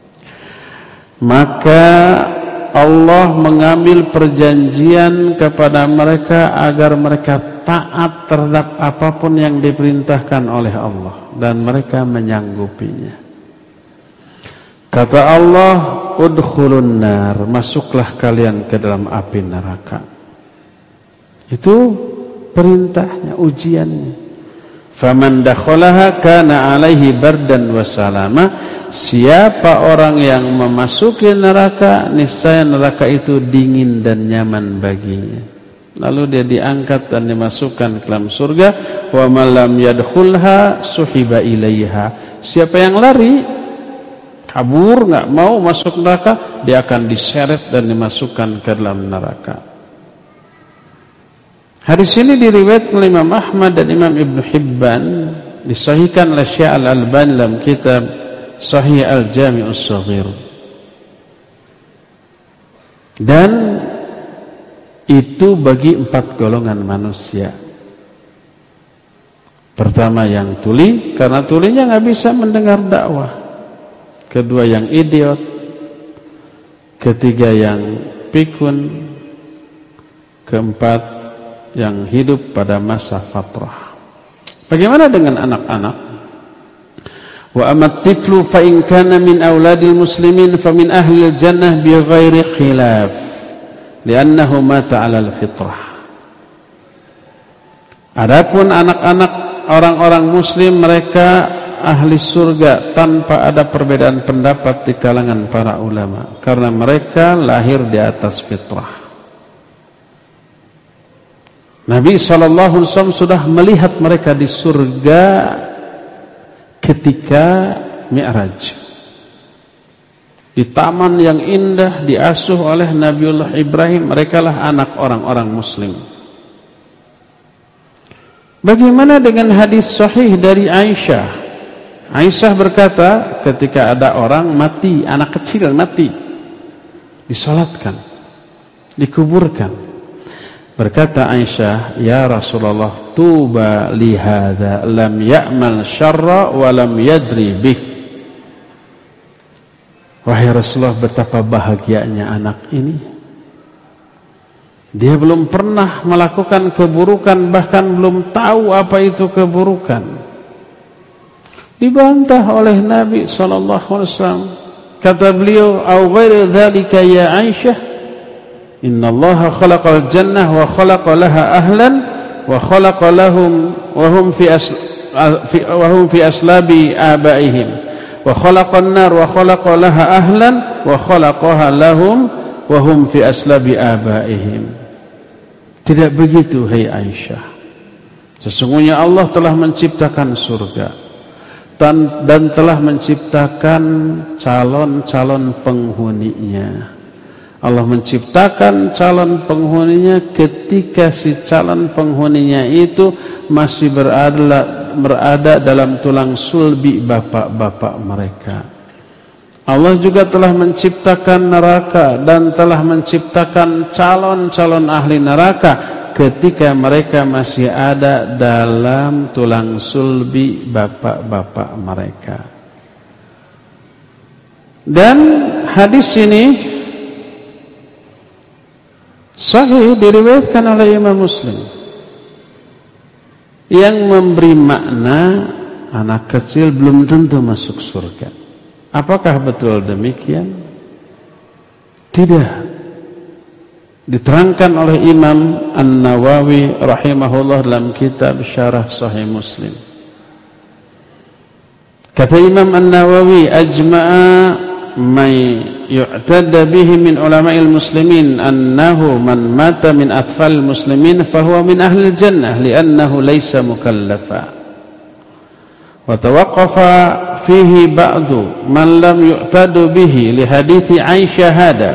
S1: Maka Allah mengambil perjanjian kepada mereka agar mereka taat terhadap apapun yang diperintahkan oleh Allah, dan mereka menyanggupinya. Kata Allah, udkhulun nar, masuklah kalian ke dalam api neraka. Itu perintahnya, ujiannya. Faman dakhalaha kana alaihi bardan wa salama. Siapa orang yang memasuki neraka, niscaya neraka itu dingin dan nyaman baginya. Lalu dia diangkat dan dimasukkan ke dalam surga. wa man lam yadkhulha suhiba ilaiha. Siapa yang lari, kabur, enggak mau masuk neraka, dia akan diseret dan dimasukkan ke dalam neraka. Hadis ini diriwayatkan oleh Imam Ahmad dan Imam Ibn Hibban, disahihkan oleh Syekh Al-Albani dalam kitab Sahih Al-Jami'us Shaghir. Dan itu bagi 4 golongan manusia. Pertama yang tuli, karena tulinya nggak bisa mendengar dakwah. Kedua yang idiot. Ketiga yang pikun. Keempat yang hidup pada masa fatrah. Bagaimana dengan anak-anak? Wa amat tiflu fa in kana min auladil muslimin fa min ahlil jannah bi ghairi khilaf li'annahu mata 'alal fitrah. Adapun anak-anak orang-orang muslim, mereka ahli surga tanpa ada perbedaan pendapat di kalangan para ulama, karena mereka lahir di atas fitrah. Nabi SAW sudah melihat mereka di surga ketika Mi'raj, di taman yang indah diasuh oleh Nabiullah Ibrahim. Mereka lah anak orang-orang muslim. Bagaimana dengan hadis sahih dari Aisyah? Aisyah berkata, ketika ada orang mati, anak kecil mati, disolatkan, dikuburkan. Berkata Aisyah, ya Rasulullah, tuba li hadza lam ya'mal syarra wa lam yadri bih. Wahai Rasulullah, betapa bahagianya anak ini. Dia belum pernah melakukan keburukan, bahkan belum tahu apa itu keburukan. Dibantah oleh Nabi SAW. Kata beliau, au ghairu dzalika ya Aisyah, innallaha khalaqal jannah wa khalaqa laha ahlan wa khalaqa lahum wa hum fi aslabi abaihim wa khalaqan nar wa khalaqa laha ahlan wa khalaqaha lahum wa hum fi aslabi abaihim. Tidak begitu, hai Aisyah. Sesungguhnya Allah telah menciptakan surga dan telah menciptakan calon-calon penghuninya. Allah menciptakan calon penghuninya ketika si calon penghuninya itu masih berada dalam tulang sulbi bapak-bapak mereka. Allah juga telah menciptakan neraka dan telah menciptakan calon-calon ahli neraka ketika mereka masih ada dalam tulang sulbi bapak-bapak mereka. Dan hadis ini sahih diriwayatkan oleh Imam Muslim, yang memberi makna anak kecil belum tentu masuk surga. Apakah betul demikian? Tidak. Diterangkan oleh Imam An-Nawawi rahimahullah dalam kitab Syarah Sahih Muslim. Kata Imam An-Nawawi, ajma'a man yu'tadda bihi min ulama'il muslimin annahu man mata min atfal muslimin fahuwa min ahli jannah li'annahu laysa mukallafa. Wa tawaqqafa fihi ba'du man lam yu'tadu bihi li hadithi Aisyah hada.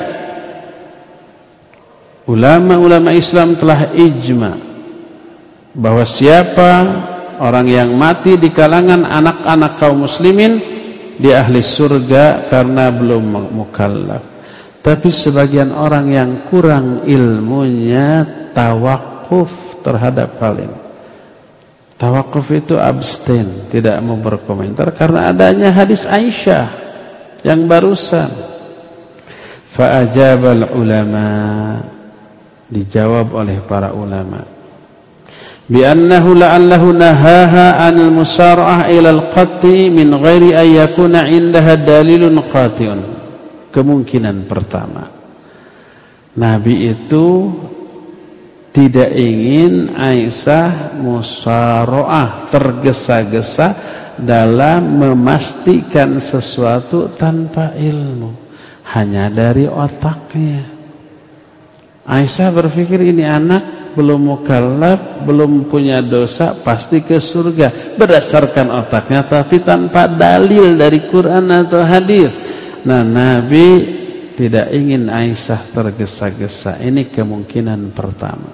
S1: Ulama-ulama Islam telah ijma bahwa siapa orang yang mati di kalangan anak-anak kaum muslimin, dia ahli surga karena belum mukallaf. Tapi sebagian orang yang kurang ilmunya tawakuf terhadap hal ini. Tawakuf itu abstain, tidak mau berkomentar karena adanya hadis Aisyah yang barusan. Fa'ajabal ulama, dijawab oleh para ulama, bi'annahu la'allahu nahaha 'anil musara'ah ila al-qatti min ghairi an yakuna 'indaha dalilun qati'un. Kemungkinan pertama, Nabi itu tidak ingin Aisyah musara'ah, tergesa-gesa dalam memastikan sesuatu tanpa ilmu, hanya dari otaknya. Aisyah berpikir ini anak belum mukallaf, belum punya dosa, pasti ke surga berdasarkan otaknya, tapi tanpa dalil dari Quran atau hadis. Nah, Nabi tidak ingin Aisyah tergesa-gesa. Ini kemungkinan pertama.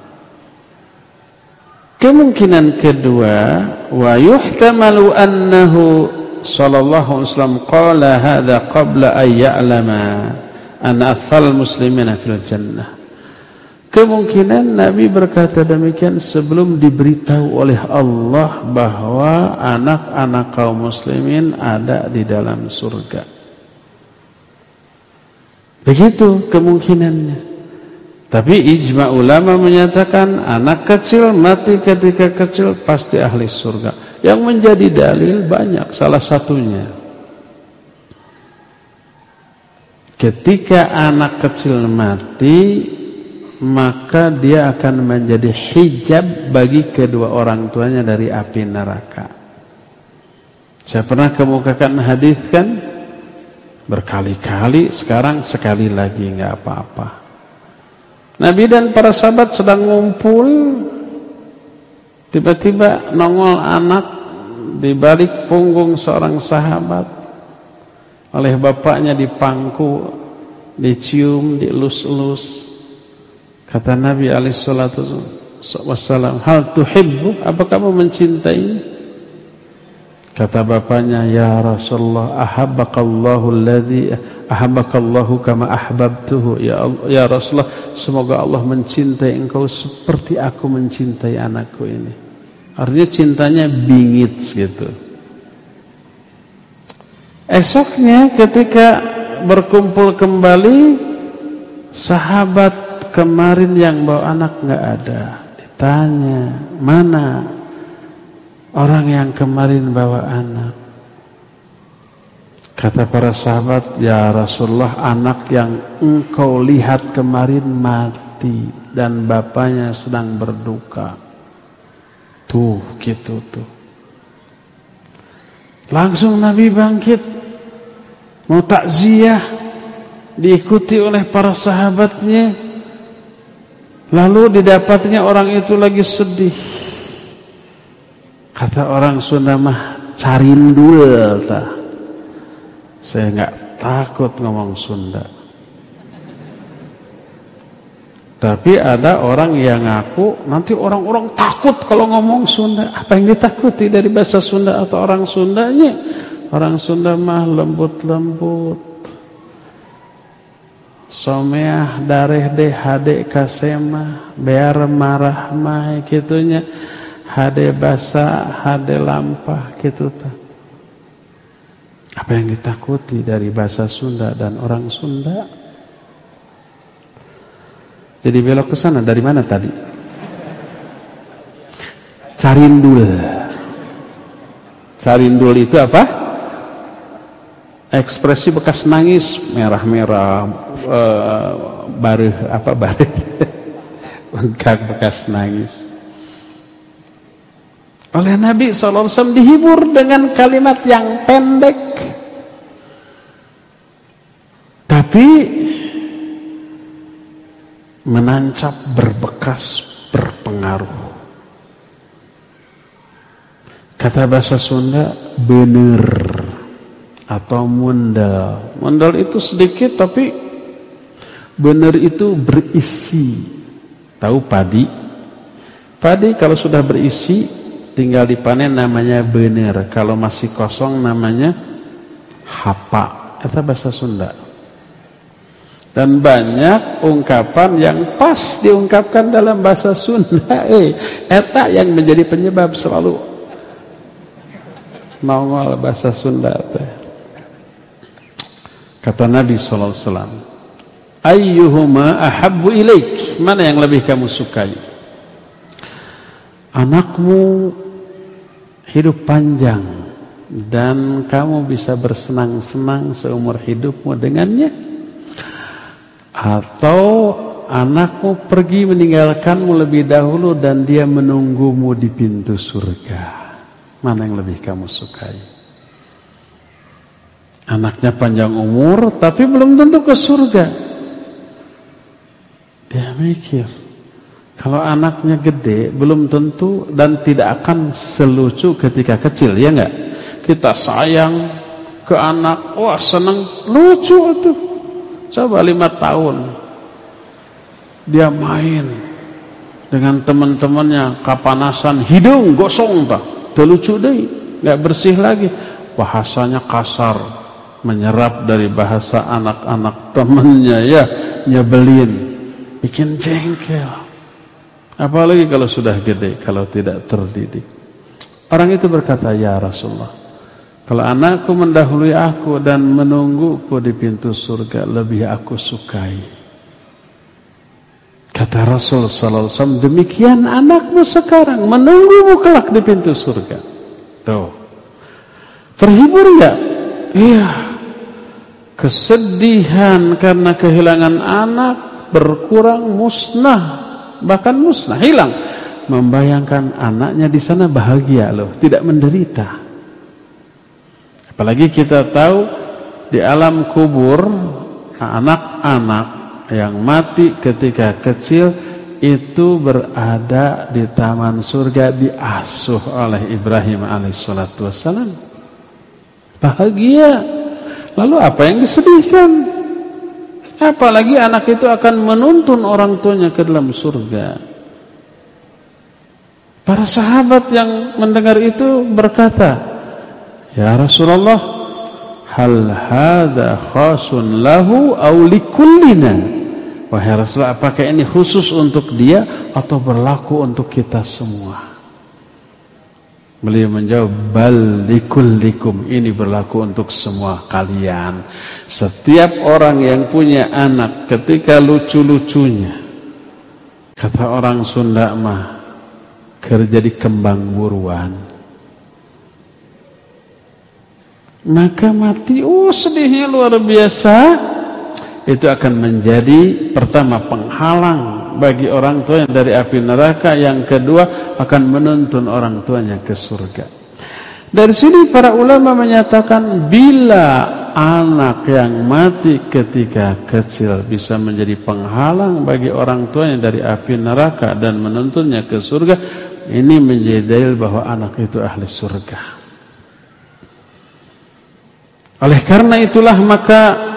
S1: Kemungkinan kedua, wa yuhtamalu annahu sallallahu alaihi wasallam qala hadza qabla an ya'lama anna athal muslimina fil jannah. Kemungkinan Nabi berkata demikian sebelum diberitahu oleh Allah bahwa anak-anak kaum muslimin ada di dalam surga. Begitu kemungkinannya. Tapi ijma ulama menyatakan anak kecil mati ketika kecil pasti ahli surga. Yang menjadi dalil banyak, salah satunya ketika anak kecil mati, maka dia akan menjadi hijab bagi kedua orang tuanya dari api neraka. Saya pernah kemukakan hadis kan berkali-kali, sekarang sekali lagi nggak apa-apa. Nabi dan para sahabat sedang ngumpul, tiba-tiba nongol anak di balik punggung seorang sahabat, oleh bapaknya dipangku, dicium, dielus-elus. Kata Nabi alaihi salatu wassalam, "Hal tuhibbu? Apa kamu mencintainya?" Kata bapaknya, "Ya Rasulullah, ahabbakallahu alladhi ahabbakallahu kama ahbabtuhu." Ya Rasulullah, semoga Allah mencintai engkau seperti aku mencintai anakku ini. Artinya cintanya bingit gitu. Esoknya ketika berkumpul kembali, sahabat kemarin yang bawa anak nggak ada. Ditanya, mana orang yang kemarin bawa anak? Kata para sahabat, ya Rasulullah, anak yang engkau lihat kemarin mati dan bapaknya sedang berduka. Tuh, gitu tuh. Langsung Nabi bangkit, mau takziah, diikuti oleh para sahabatnya. Lalu didapatnya orang itu lagi sedih. Kata orang Sunda mah carindul tah. Saya enggak takut ngomong Sunda. Tapi ada orang yang ngaku nanti orang-orang takut kalau ngomong Sunda. Apa yang ditakuti dari bahasa Sunda atau orang Sundanya? Orang Sunda mah lembut-lembut. Someah dareh deh hade kasema bear marah mah kitunya hade basa hade lampah gitu tuh. Apa yang ditakuti dari bahasa Sunda dan orang Sunda? Jadi belok ke sana dari mana tadi? Carindul. Carindul itu apa? Ekspresi bekas nangis, merah-merah, bareh apa bareh, bekas nangis. Oleh Nabi SAW dihibur dengan kalimat yang pendek, tapi menancap, berbekas, berpengaruh. Kata bahasa Sunda, bener. Atau mundal. Mundal itu sedikit tapi benar itu berisi. Tahu padi? Padi kalau sudah berisi tinggal dipanen namanya bener. Kalau masih kosong namanya hapa. Itu bahasa Sunda. Dan banyak ungkapan yang pas diungkapkan dalam bahasa Sunda. Eta yang menjadi penyebab selalu nongol bahasa Sunda. Kata Nabi SAW, ayyuhuma ahabbu ilaik, mana yang lebih kamu sukai? Anakmu hidup panjang dan kamu bisa bersenang-senang seumur hidupmu dengannya, atau anakmu pergi meninggalkanmu lebih dahulu dan dia menunggumu di pintu surga? Mana yang lebih kamu sukai? Anaknya panjang umur tapi belum tentu ke surga. Dia mikir, Kalau anaknya gede, belum tentu dan tidak akan selucu ketika kecil, ya enggak? Kita sayang ke anak, wah senang, lucu tuh. Coba 5 tahun dia main dengan teman-temannya, kapanasan, hidung gosong tak, lucu deh, enggak bersih lagi, bahasanya kasar, menyerap dari bahasa anak-anak temannya, ya nyebelin, bikin jengkel. Apalagi kalau sudah gede, kalau tidak terdidik. Orang itu berkata, ya Rasulullah, kalau anakku mendahului aku dan menungguku di pintu surga, lebih aku sukai. Kata Rasul sallallahu alaihi wasallam, demikian anakmu sekarang menunggumu kelak di pintu surga. Tuh. Terhibur enggak? Iya. Kesedihan karena kehilangan anak berkurang, musnah, bahkan musnah, hilang. Membayangkan anaknya di sana bahagia loh, tidak menderita. Apalagi kita tahu di alam kubur, anak-anak yang mati ketika kecil itu berada di taman surga, diasuh oleh Ibrahim alaihissalatu wassalam. Bahagia. Lalu apa yang disedihkan? Apalagi anak itu akan menuntun orang tuanya ke dalam surga. Para sahabat yang mendengar itu berkata, ya Rasulullah, hal hadza khasun lahu aw likullina? Wahai Rasulullah, apakah ini khusus untuk dia atau berlaku untuk kita semua? Beliau menjawab, bal likullikum, ini berlaku untuk semua kalian. Setiap orang yang punya anak, ketika lucu-lucunya, kata orang Sunda mah, kerja di kembang buruan, maka mati, sedihnya luar biasa. Itu akan menjadi pertama penghalang bagi orang tuanya dari api neraka, yang kedua akan menuntun orang tuanya ke surga. Dari sini para ulama menyatakan, bila anak yang mati ketika kecil bisa menjadi penghalang bagi orang tuanya dari api neraka dan menuntunnya ke surga, ini menjadi dalil bahwa anak itu ahli surga. Oleh karena itulah maka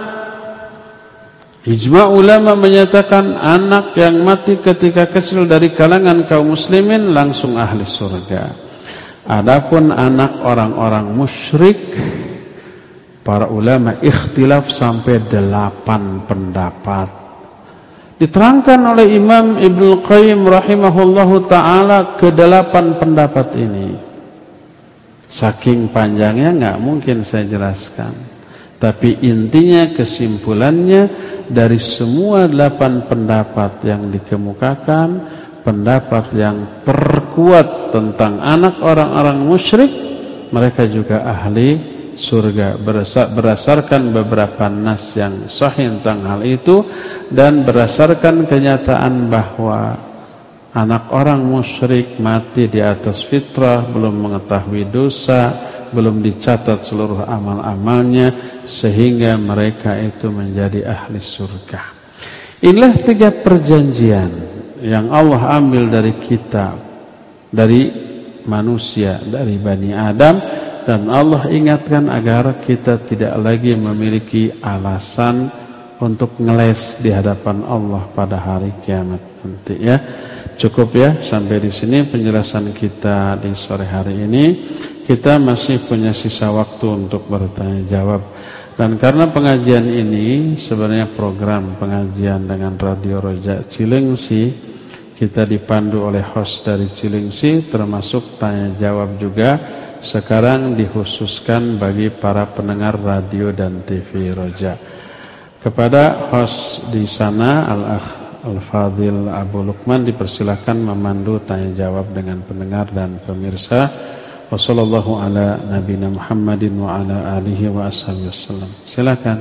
S1: ijma' ulama menyatakan anak yang mati ketika kecil dari kalangan kaum muslimin langsung ahli surga. Adapun anak orang-orang musyrik, para ulama ikhtilaf sampai 8 pendapat. Diterangkan oleh Imam Ibnu Qayyim rahimahullahu ta'ala ke-8 pendapat ini. Saking panjangnya enggak mungkin saya jelaskan. Tapi intinya, kesimpulannya, dari semua 8 pendapat yang dikemukakan, pendapat yang terkuat tentang anak orang-orang musyrik, mereka juga ahli surga, berdasarkan beberapa nas yang sahih tentang hal itu, dan berdasarkan kenyataan bahwa anak orang musyrik mati di atas fitrah, belum mengetahui dosa, belum dicatat seluruh amal-amalnya, sehingga mereka itu menjadi ahli surga. Inilah 3 perjanjian yang Allah ambil dari kita, dari manusia, dari Bani Adam, dan Allah ingatkan agar kita tidak lagi memiliki alasan untuk ngeles di hadapan Allah pada hari kiamat nanti, ya. Cukup ya sampai di sini penjelasan kita di sore hari ini. Kita masih punya sisa waktu untuk bertanya jawab. Dan karena pengajian ini sebenarnya program pengajian dengan Radio Roja Cilengsi, kita dipandu oleh host dari Cilengsi, termasuk tanya jawab juga sekarang dikhususkan bagi para pendengar radio dan TV Roja. Kepada host di sana, Al-Akh Al-Fadil Abu Lukman, dipersilakan memandu tanya jawab dengan pendengar dan pemirsa. Wassallallahu ala nabiyina Muhammadin wa ala alihi wa ashabihi wasallam. Silakan.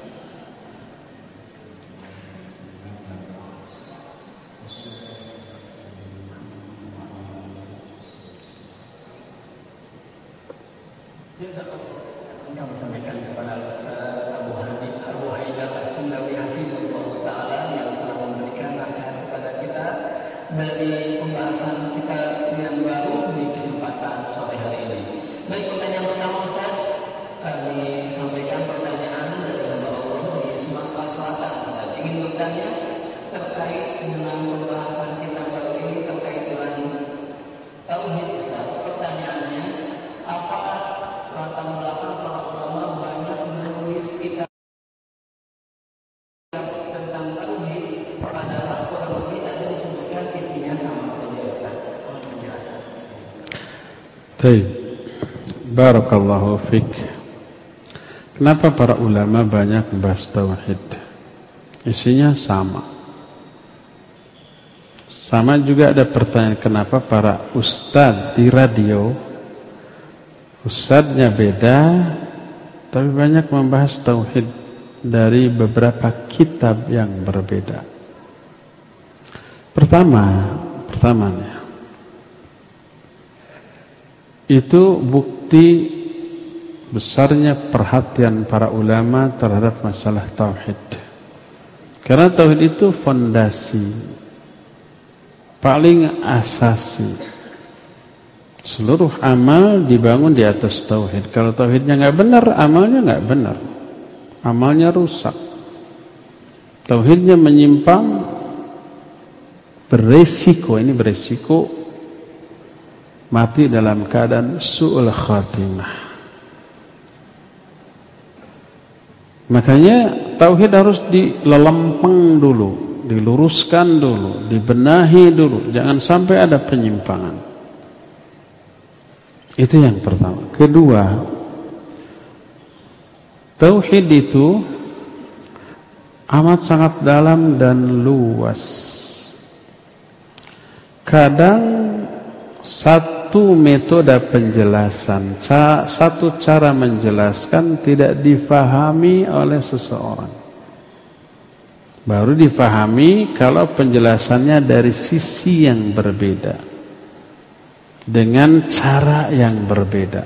S2: Kami sampaikan kepada Ustaz Abu Haidar As-Sundawi Hafizahullah Ta'ala yang telah memberikan nasihat kepada kita.
S1: Baik. Barakallahu fik. Kenapa para ulama banyak membahas tauhid? Isinya sama. Sama juga ada pertanyaan, kenapa para ustadz di radio, ustadznya beda, tapi banyak membahas tauhid dari beberapa kitab yang berbeda. Pertamanya, itu bukti besarnya perhatian para ulama terhadap masalah tauhid. Karena tauhid itu fondasi paling asasi. Seluruh amal dibangun di atas tauhid. Kalau tauhidnya nggak benar, amalnya nggak benar. Amalnya rusak. Tauhidnya menyimpang, beresiko mati dalam keadaan su'ul khatimah. Makanya tauhid harus dilelempeng dulu, diluruskan dulu, dibenahi dulu, jangan sampai ada penyimpangan. Itu yang pertama. Kedua, tauhid itu amat sangat dalam dan luas. Kadang satu metode penjelasan, satu cara menjelaskan tidak difahami oleh seseorang. Baru difahami kalau penjelasannya dari sisi yang berbeda, dengan cara yang berbeda.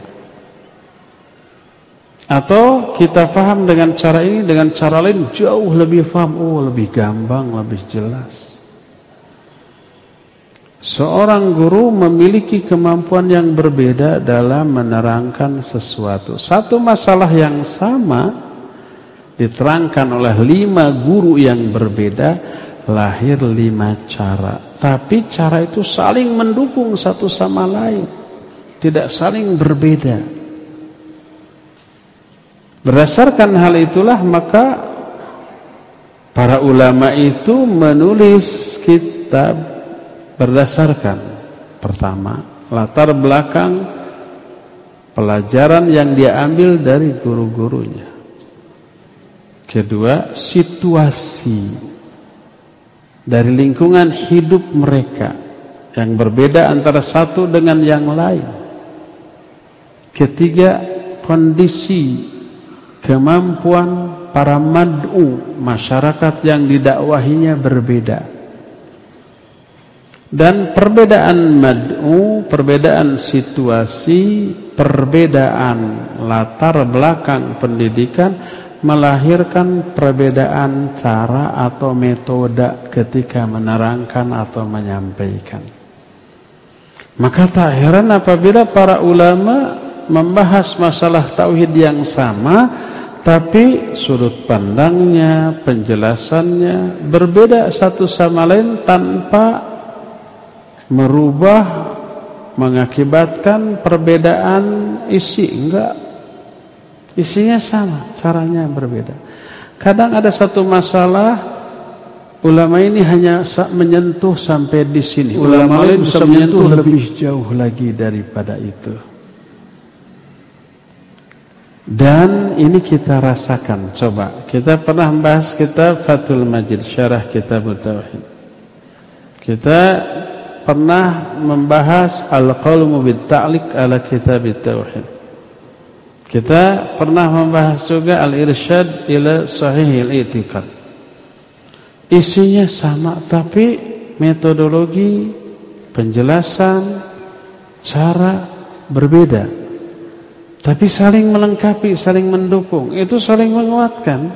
S1: Atau kita faham dengan cara ini, dengan cara lain jauh lebih faham, lebih gampang, lebih jelas. Seorang guru memiliki kemampuan yang berbeda dalam menerangkan sesuatu. Satu masalah yang sama diterangkan oleh 5 guru yang berbeda, lahir 5 cara. Tapi cara itu saling mendukung satu sama lain, tidak saling berbeda. Berdasarkan hal itulah maka para ulama itu menulis kitab berdasarkan, pertama, latar belakang pelajaran yang dia ambil dari guru-gurunya. Kedua, situasi dari lingkungan hidup mereka yang berbeda antara satu dengan yang lain. Ketiga, kondisi kemampuan para mad'u, masyarakat yang didakwahinya berbeda. Dan perbedaan mad'u, perbedaan situasi, perbedaan latar belakang pendidikan melahirkan perbedaan cara atau metode ketika menerangkan atau menyampaikan. Maka tak heran apabila para ulama membahas masalah tauhid yang sama, tapi sudut pandangnya, penjelasannya berbeda satu sama lain tanpa merubah, mengakibatkan perbedaan isi. Enggak. Isinya sama, caranya berbeda. Kadang ada satu masalah, ulama ini hanya menyentuh sampai di sini. Ulama lain bisa menyentuh lebih jauh lagi daripada itu. Dan ini kita rasakan. Coba, kita pernah membahas kitab Fathul Majid, syarah kitab Tauhid. Kita pernah membahas Al-Qaulmu Bit-Ta'liq ala kitab Tauhid. Kita pernah membahas juga Al-Irsyad ila Sahihil I'tiqad. Isinya sama, tapi metodologi, penjelasan, cara berbeda. Tapi saling melengkapi, saling mendukung. Itu saling menguatkan.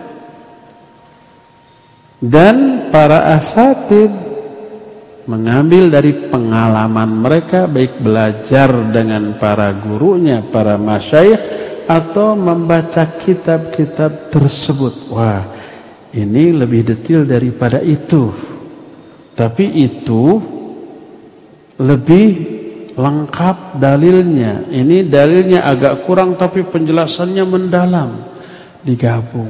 S1: Dan para asatid mengambil dari pengalaman mereka, baik belajar dengan para gurunya, para masyayikh, atau membaca kitab-kitab tersebut. Wah, ini lebih detail daripada itu. Tapi itu lebih lengkap dalilnya. Ini dalilnya agak kurang tapi penjelasannya mendalam. Digabung.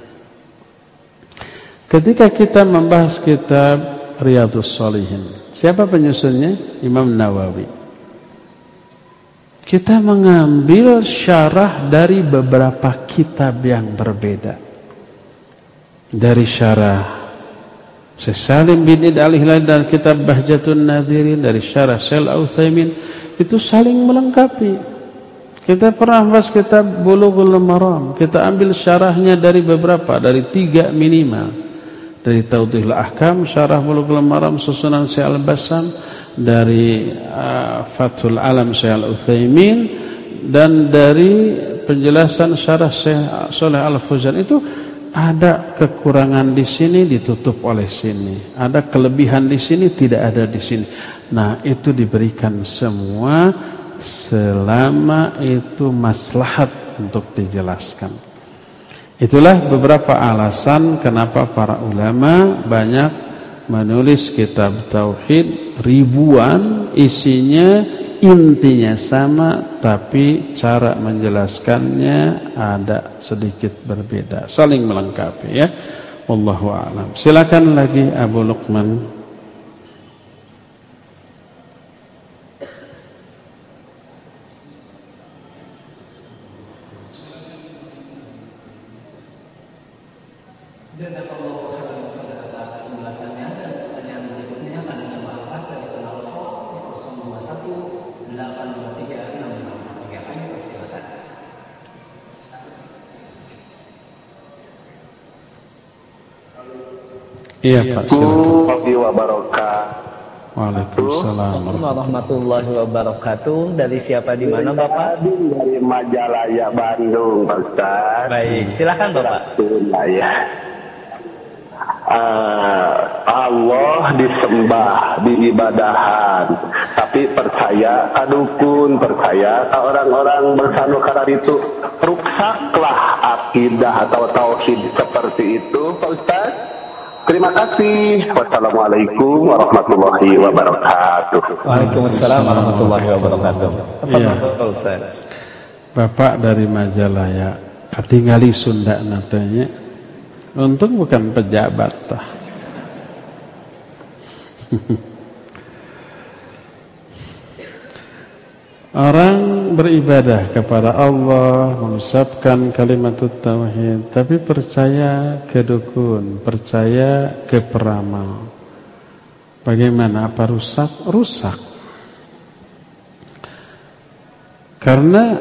S1: Ketika kita membahas kitab Riyadhus Shalihin, siapa penyusunnya? Imam Nawawi. kita mengambil syarah dari beberapa kitab yang berbeda. Dari syarah Syekh Salim bin Id Al-Hilali dan kitab Bahjatun Nadhirin, dari syarah Syekh Al-Utsaimin, itu saling melengkapi. Kita pernah bahas kitab Bulughul Maram, kita ambil syarahnya dari beberapa, dari 3 minimal. Dari Tawdihul Ahkam, syarah Bulughul Maram susunan Syekh Al-Bassam, dari Fathul Alam Syekh Al-Utsaimin, dan dari penjelasan syarah Syekh Shalih Al-Fauzan. Itu ada kekurangan di sini, ditutup oleh sini. Ada kelebihan di sini, tidak ada di sini. Nah, itu diberikan semua selama itu maslahat untuk dijelaskan. Itulah beberapa alasan kenapa para ulama banyak menulis kitab tauhid, ribuan, isinya intinya sama, tapi cara menjelaskannya ada sedikit berbeda, saling melengkapi ya. Wallahu a'lam. Silakan lagi Abu Luqman. Iya Pak, silakan. Waalaikumsalam
S3: warahmatullahi wabarakatuh. Dari siapa di mana Bapak?
S4: Dari Majalaya, Bandung, Pak Ustaz.
S3: Baik, silakan Bapak.
S4: Allah disembah, diibadahan, tapi percaya ka dukun, percaya ka orang-orang bersanukara itu, ruksaklah akidah atau tauhid seperti itu, Pak Ustaz. Terima kasih. Wassalamualaikum warahmatullahi wabarakatuh.
S3: Waalaikumsalam warahmatullahi wabarakatuh.
S1: Ya. Bapak dari Majalaya, katingali Sunda natanya. Untung bukan pejabat tah. Orang beribadah kepada Allah, mengucapkan kalimat tauhid, tapi percaya ke dukun, percaya ke peramal. Bagaimana? Apa rusak? Rusak. Karena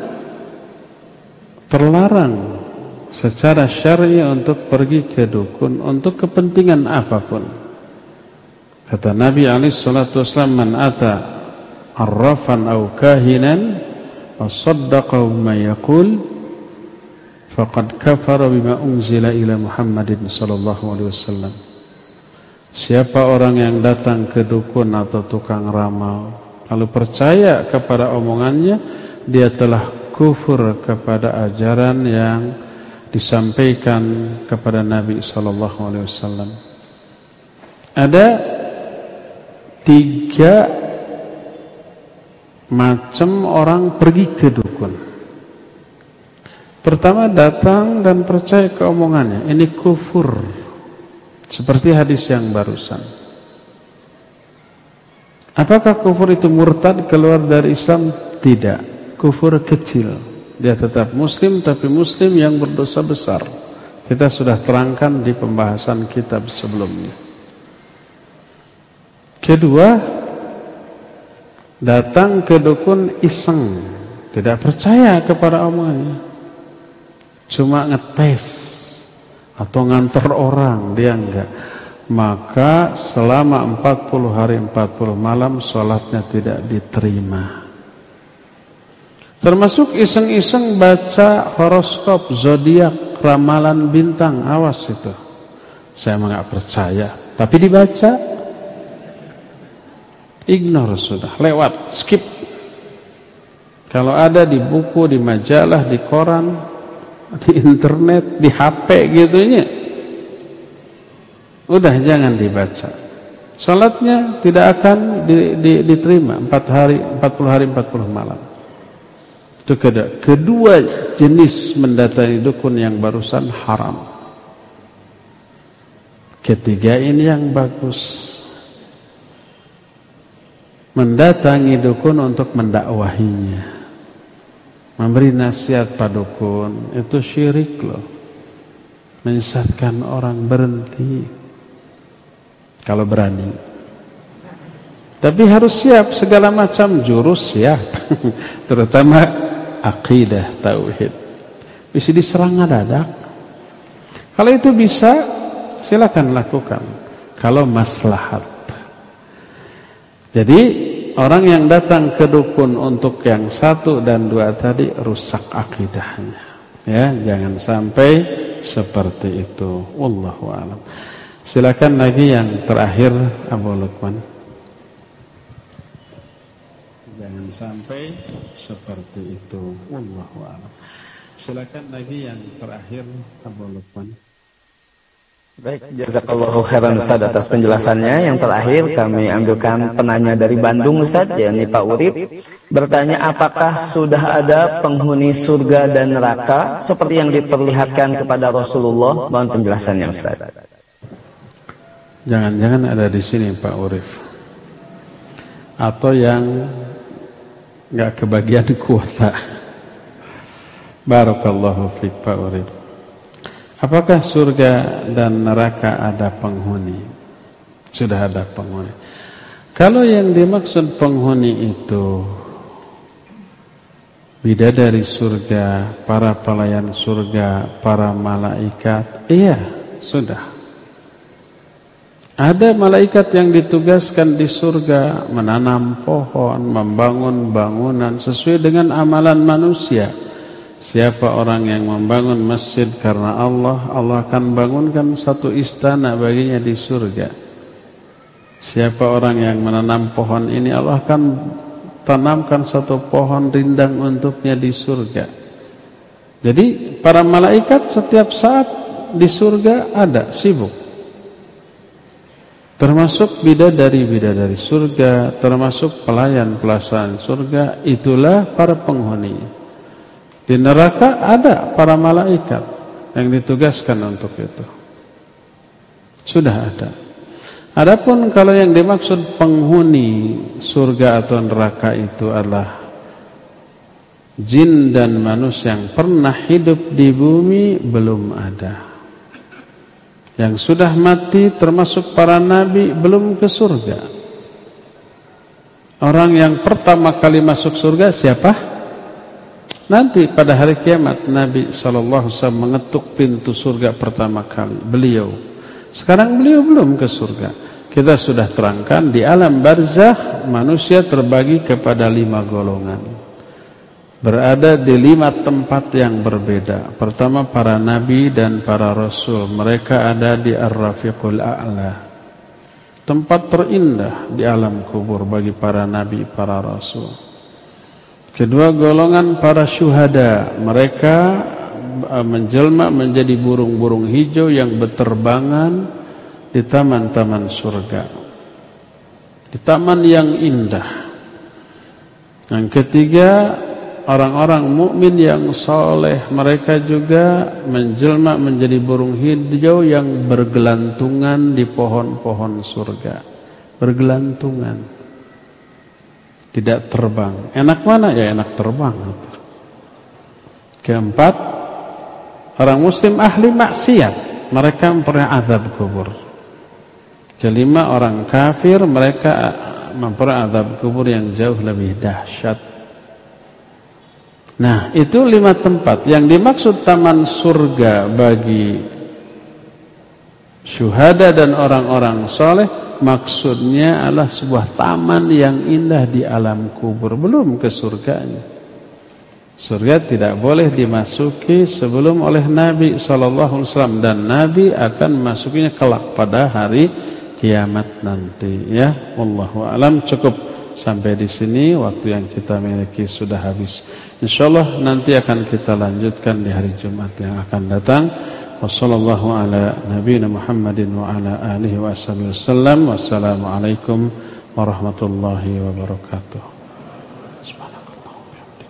S1: terlarang secara syar'i untuk pergi ke dukun untuk kepentingan apapun. Kata Nabi alaihi salatu wasallam, "Man ata arrafan aw kahinan wa saddaqahu ma yaqul faqad kafara bima unzila ila Muhammadin sallallahu alaihi wasallam." Siapa orang yang datang ke dukun atau tukang ramal lalu percaya kepada omongannya, dia telah kufur kepada ajaran yang disampaikan kepada Nabi sallallahu alaihi wasallam. Ada 3 macam orang pergi ke dukun. Pertama, datang dan percaya ke omongannya. Ini kufur. Seperti hadis yang barusan. Apakah kufur itu murtad, keluar dari Islam? Tidak. Kufur kecil. Dia tetap muslim, tapi muslim yang berdosa besar. Kita sudah terangkan di pembahasan kitab sebelumnya. Kedua, datang ke dukun iseng, tidak percaya kepada omongannya, cuma ngetes atau nganter orang, dia enggak. Maka selama 40 hari 40 malam sholatnya tidak diterima. Termasuk iseng-iseng baca horoskop, zodiak, ramalan bintang, awas itu. Saya enggak percaya, tapi dibaca. Ignore sudah, lewat, skip. Kalau ada di buku, di majalah, di koran, di internet, di HP gitunya, udah jangan dibaca. Salatnya tidak akan diterima 40 hari 40 malam. Itu kedua jenis mendatangi dukun yang barusan haram. Ketiga ini yang bagus. Mendatangi dukun untuk mendakwahinya. memberi nasihat pada dukun, itu syirik loh. Menyesatkan orang, berhenti kalau berani. Tapi harus siap segala macam jurus, siap. Terutama akidah, tauhid. Bisa diserang dadak. Kalau itu bisa, silakan lakukan. Kalau maslahat. Jadi orang yang datang ke dukun untuk yang 1 dan 2 tadi rusak akidahnya. Ya, jangan sampai seperti itu. Wallahu a'lam. Silakan lagi yang terakhir, Abu Lukman. Jangan sampai seperti itu. Wallahu a'lam. Silakan lagi yang terakhir, Abu Lukman.
S3: Baik, jazakallahu khairan Ustaz atas penjelasannya. Yang terakhir kami ambilkan penanya dari Bandung Ustaz, yakni Pak Urip, bertanya apakah sudah ada penghuni surga dan neraka seperti yang diperlihatkan kepada Rasulullah? Mohon penjelasannya Ustaz.
S1: Jangan-jangan ada di sini Pak Urip, atau yang nggak kebagian kuota. Barakallahu fiik Pak Urip. Apakah surga dan neraka ada penghuni? Sudah ada penghuni. Kalau yang dimaksud penghuni itu bidadari surga, para pelayan surga, para malaikat, iya, sudah. Ada malaikat yang ditugaskan di surga menanam pohon, membangun bangunan sesuai dengan amalan manusia. Siapa orang yang membangun masjid karena Allah, Allah akan bangunkan satu istana baginya di surga. Siapa orang yang menanam pohon ini, Allah akan tanamkan satu pohon rindang untuknya di surga. Jadi para malaikat setiap saat di surga ada, sibuk. Termasuk bidadari surga, termasuk pelayan-pelayan surga, itulah para penghuni. Di neraka ada para malaikat yang ditugaskan untuk itu. Sudah ada. Adapun kalau yang dimaksud penghuni surga atau neraka itu adalah jin dan manusia yang pernah hidup di bumi, belum ada. Yang sudah mati termasuk para nabi belum ke surga. Orang yang pertama kali masuk surga siapa? Nanti pada hari kiamat Nabi SAW mengetuk pintu surga pertama kali, beliau. Sekarang beliau belum ke surga. Kita sudah terangkan di alam barzakh manusia terbagi kepada 5 golongan, berada di 5 tempat yang berbeda. Pertama para nabi dan para rasul, mereka ada di Ar-Rafiqul A'la, tempat terindah di alam kubur bagi para nabi, para rasul. Kedua golongan para syuhada, mereka menjelma menjadi burung-burung hijau yang berterbangan di taman-taman surga, di taman yang indah. Yang ketiga, orang-orang mukmin yang soleh, mereka juga menjelma menjadi burung hijau yang bergelantungan di pohon-pohon surga. Bergelantungan, tidak terbang. Enak mana? Ya enak terbang. Keempat, orang muslim ahli maksiat, mereka memperoleh azab kubur. Kelima, orang kafir, mereka memperoleh azab kubur yang jauh lebih dahsyat. Nah, itu 5 tempat. Yang dimaksud taman surga bagi syuhada dan orang-orang soleh, maksudnya adalah sebuah taman yang indah di alam kubur, belum ke surganya. Surga tidak boleh dimasuki sebelum oleh Nabi SAW, dan Nabi akan memasukinya kelak pada hari kiamat nanti. Ya, wallahu a'lam. Cukup sampai di sini, waktu yang kita miliki sudah habis. Insyaallah nanti akan kita lanjutkan di hari Jumat yang akan datang. Wassallallahu ala nabiyina Muhammadin wa ala alihi wa sahbihi wasallam. Wassalamualaikum warahmatullahi wabarakatuh.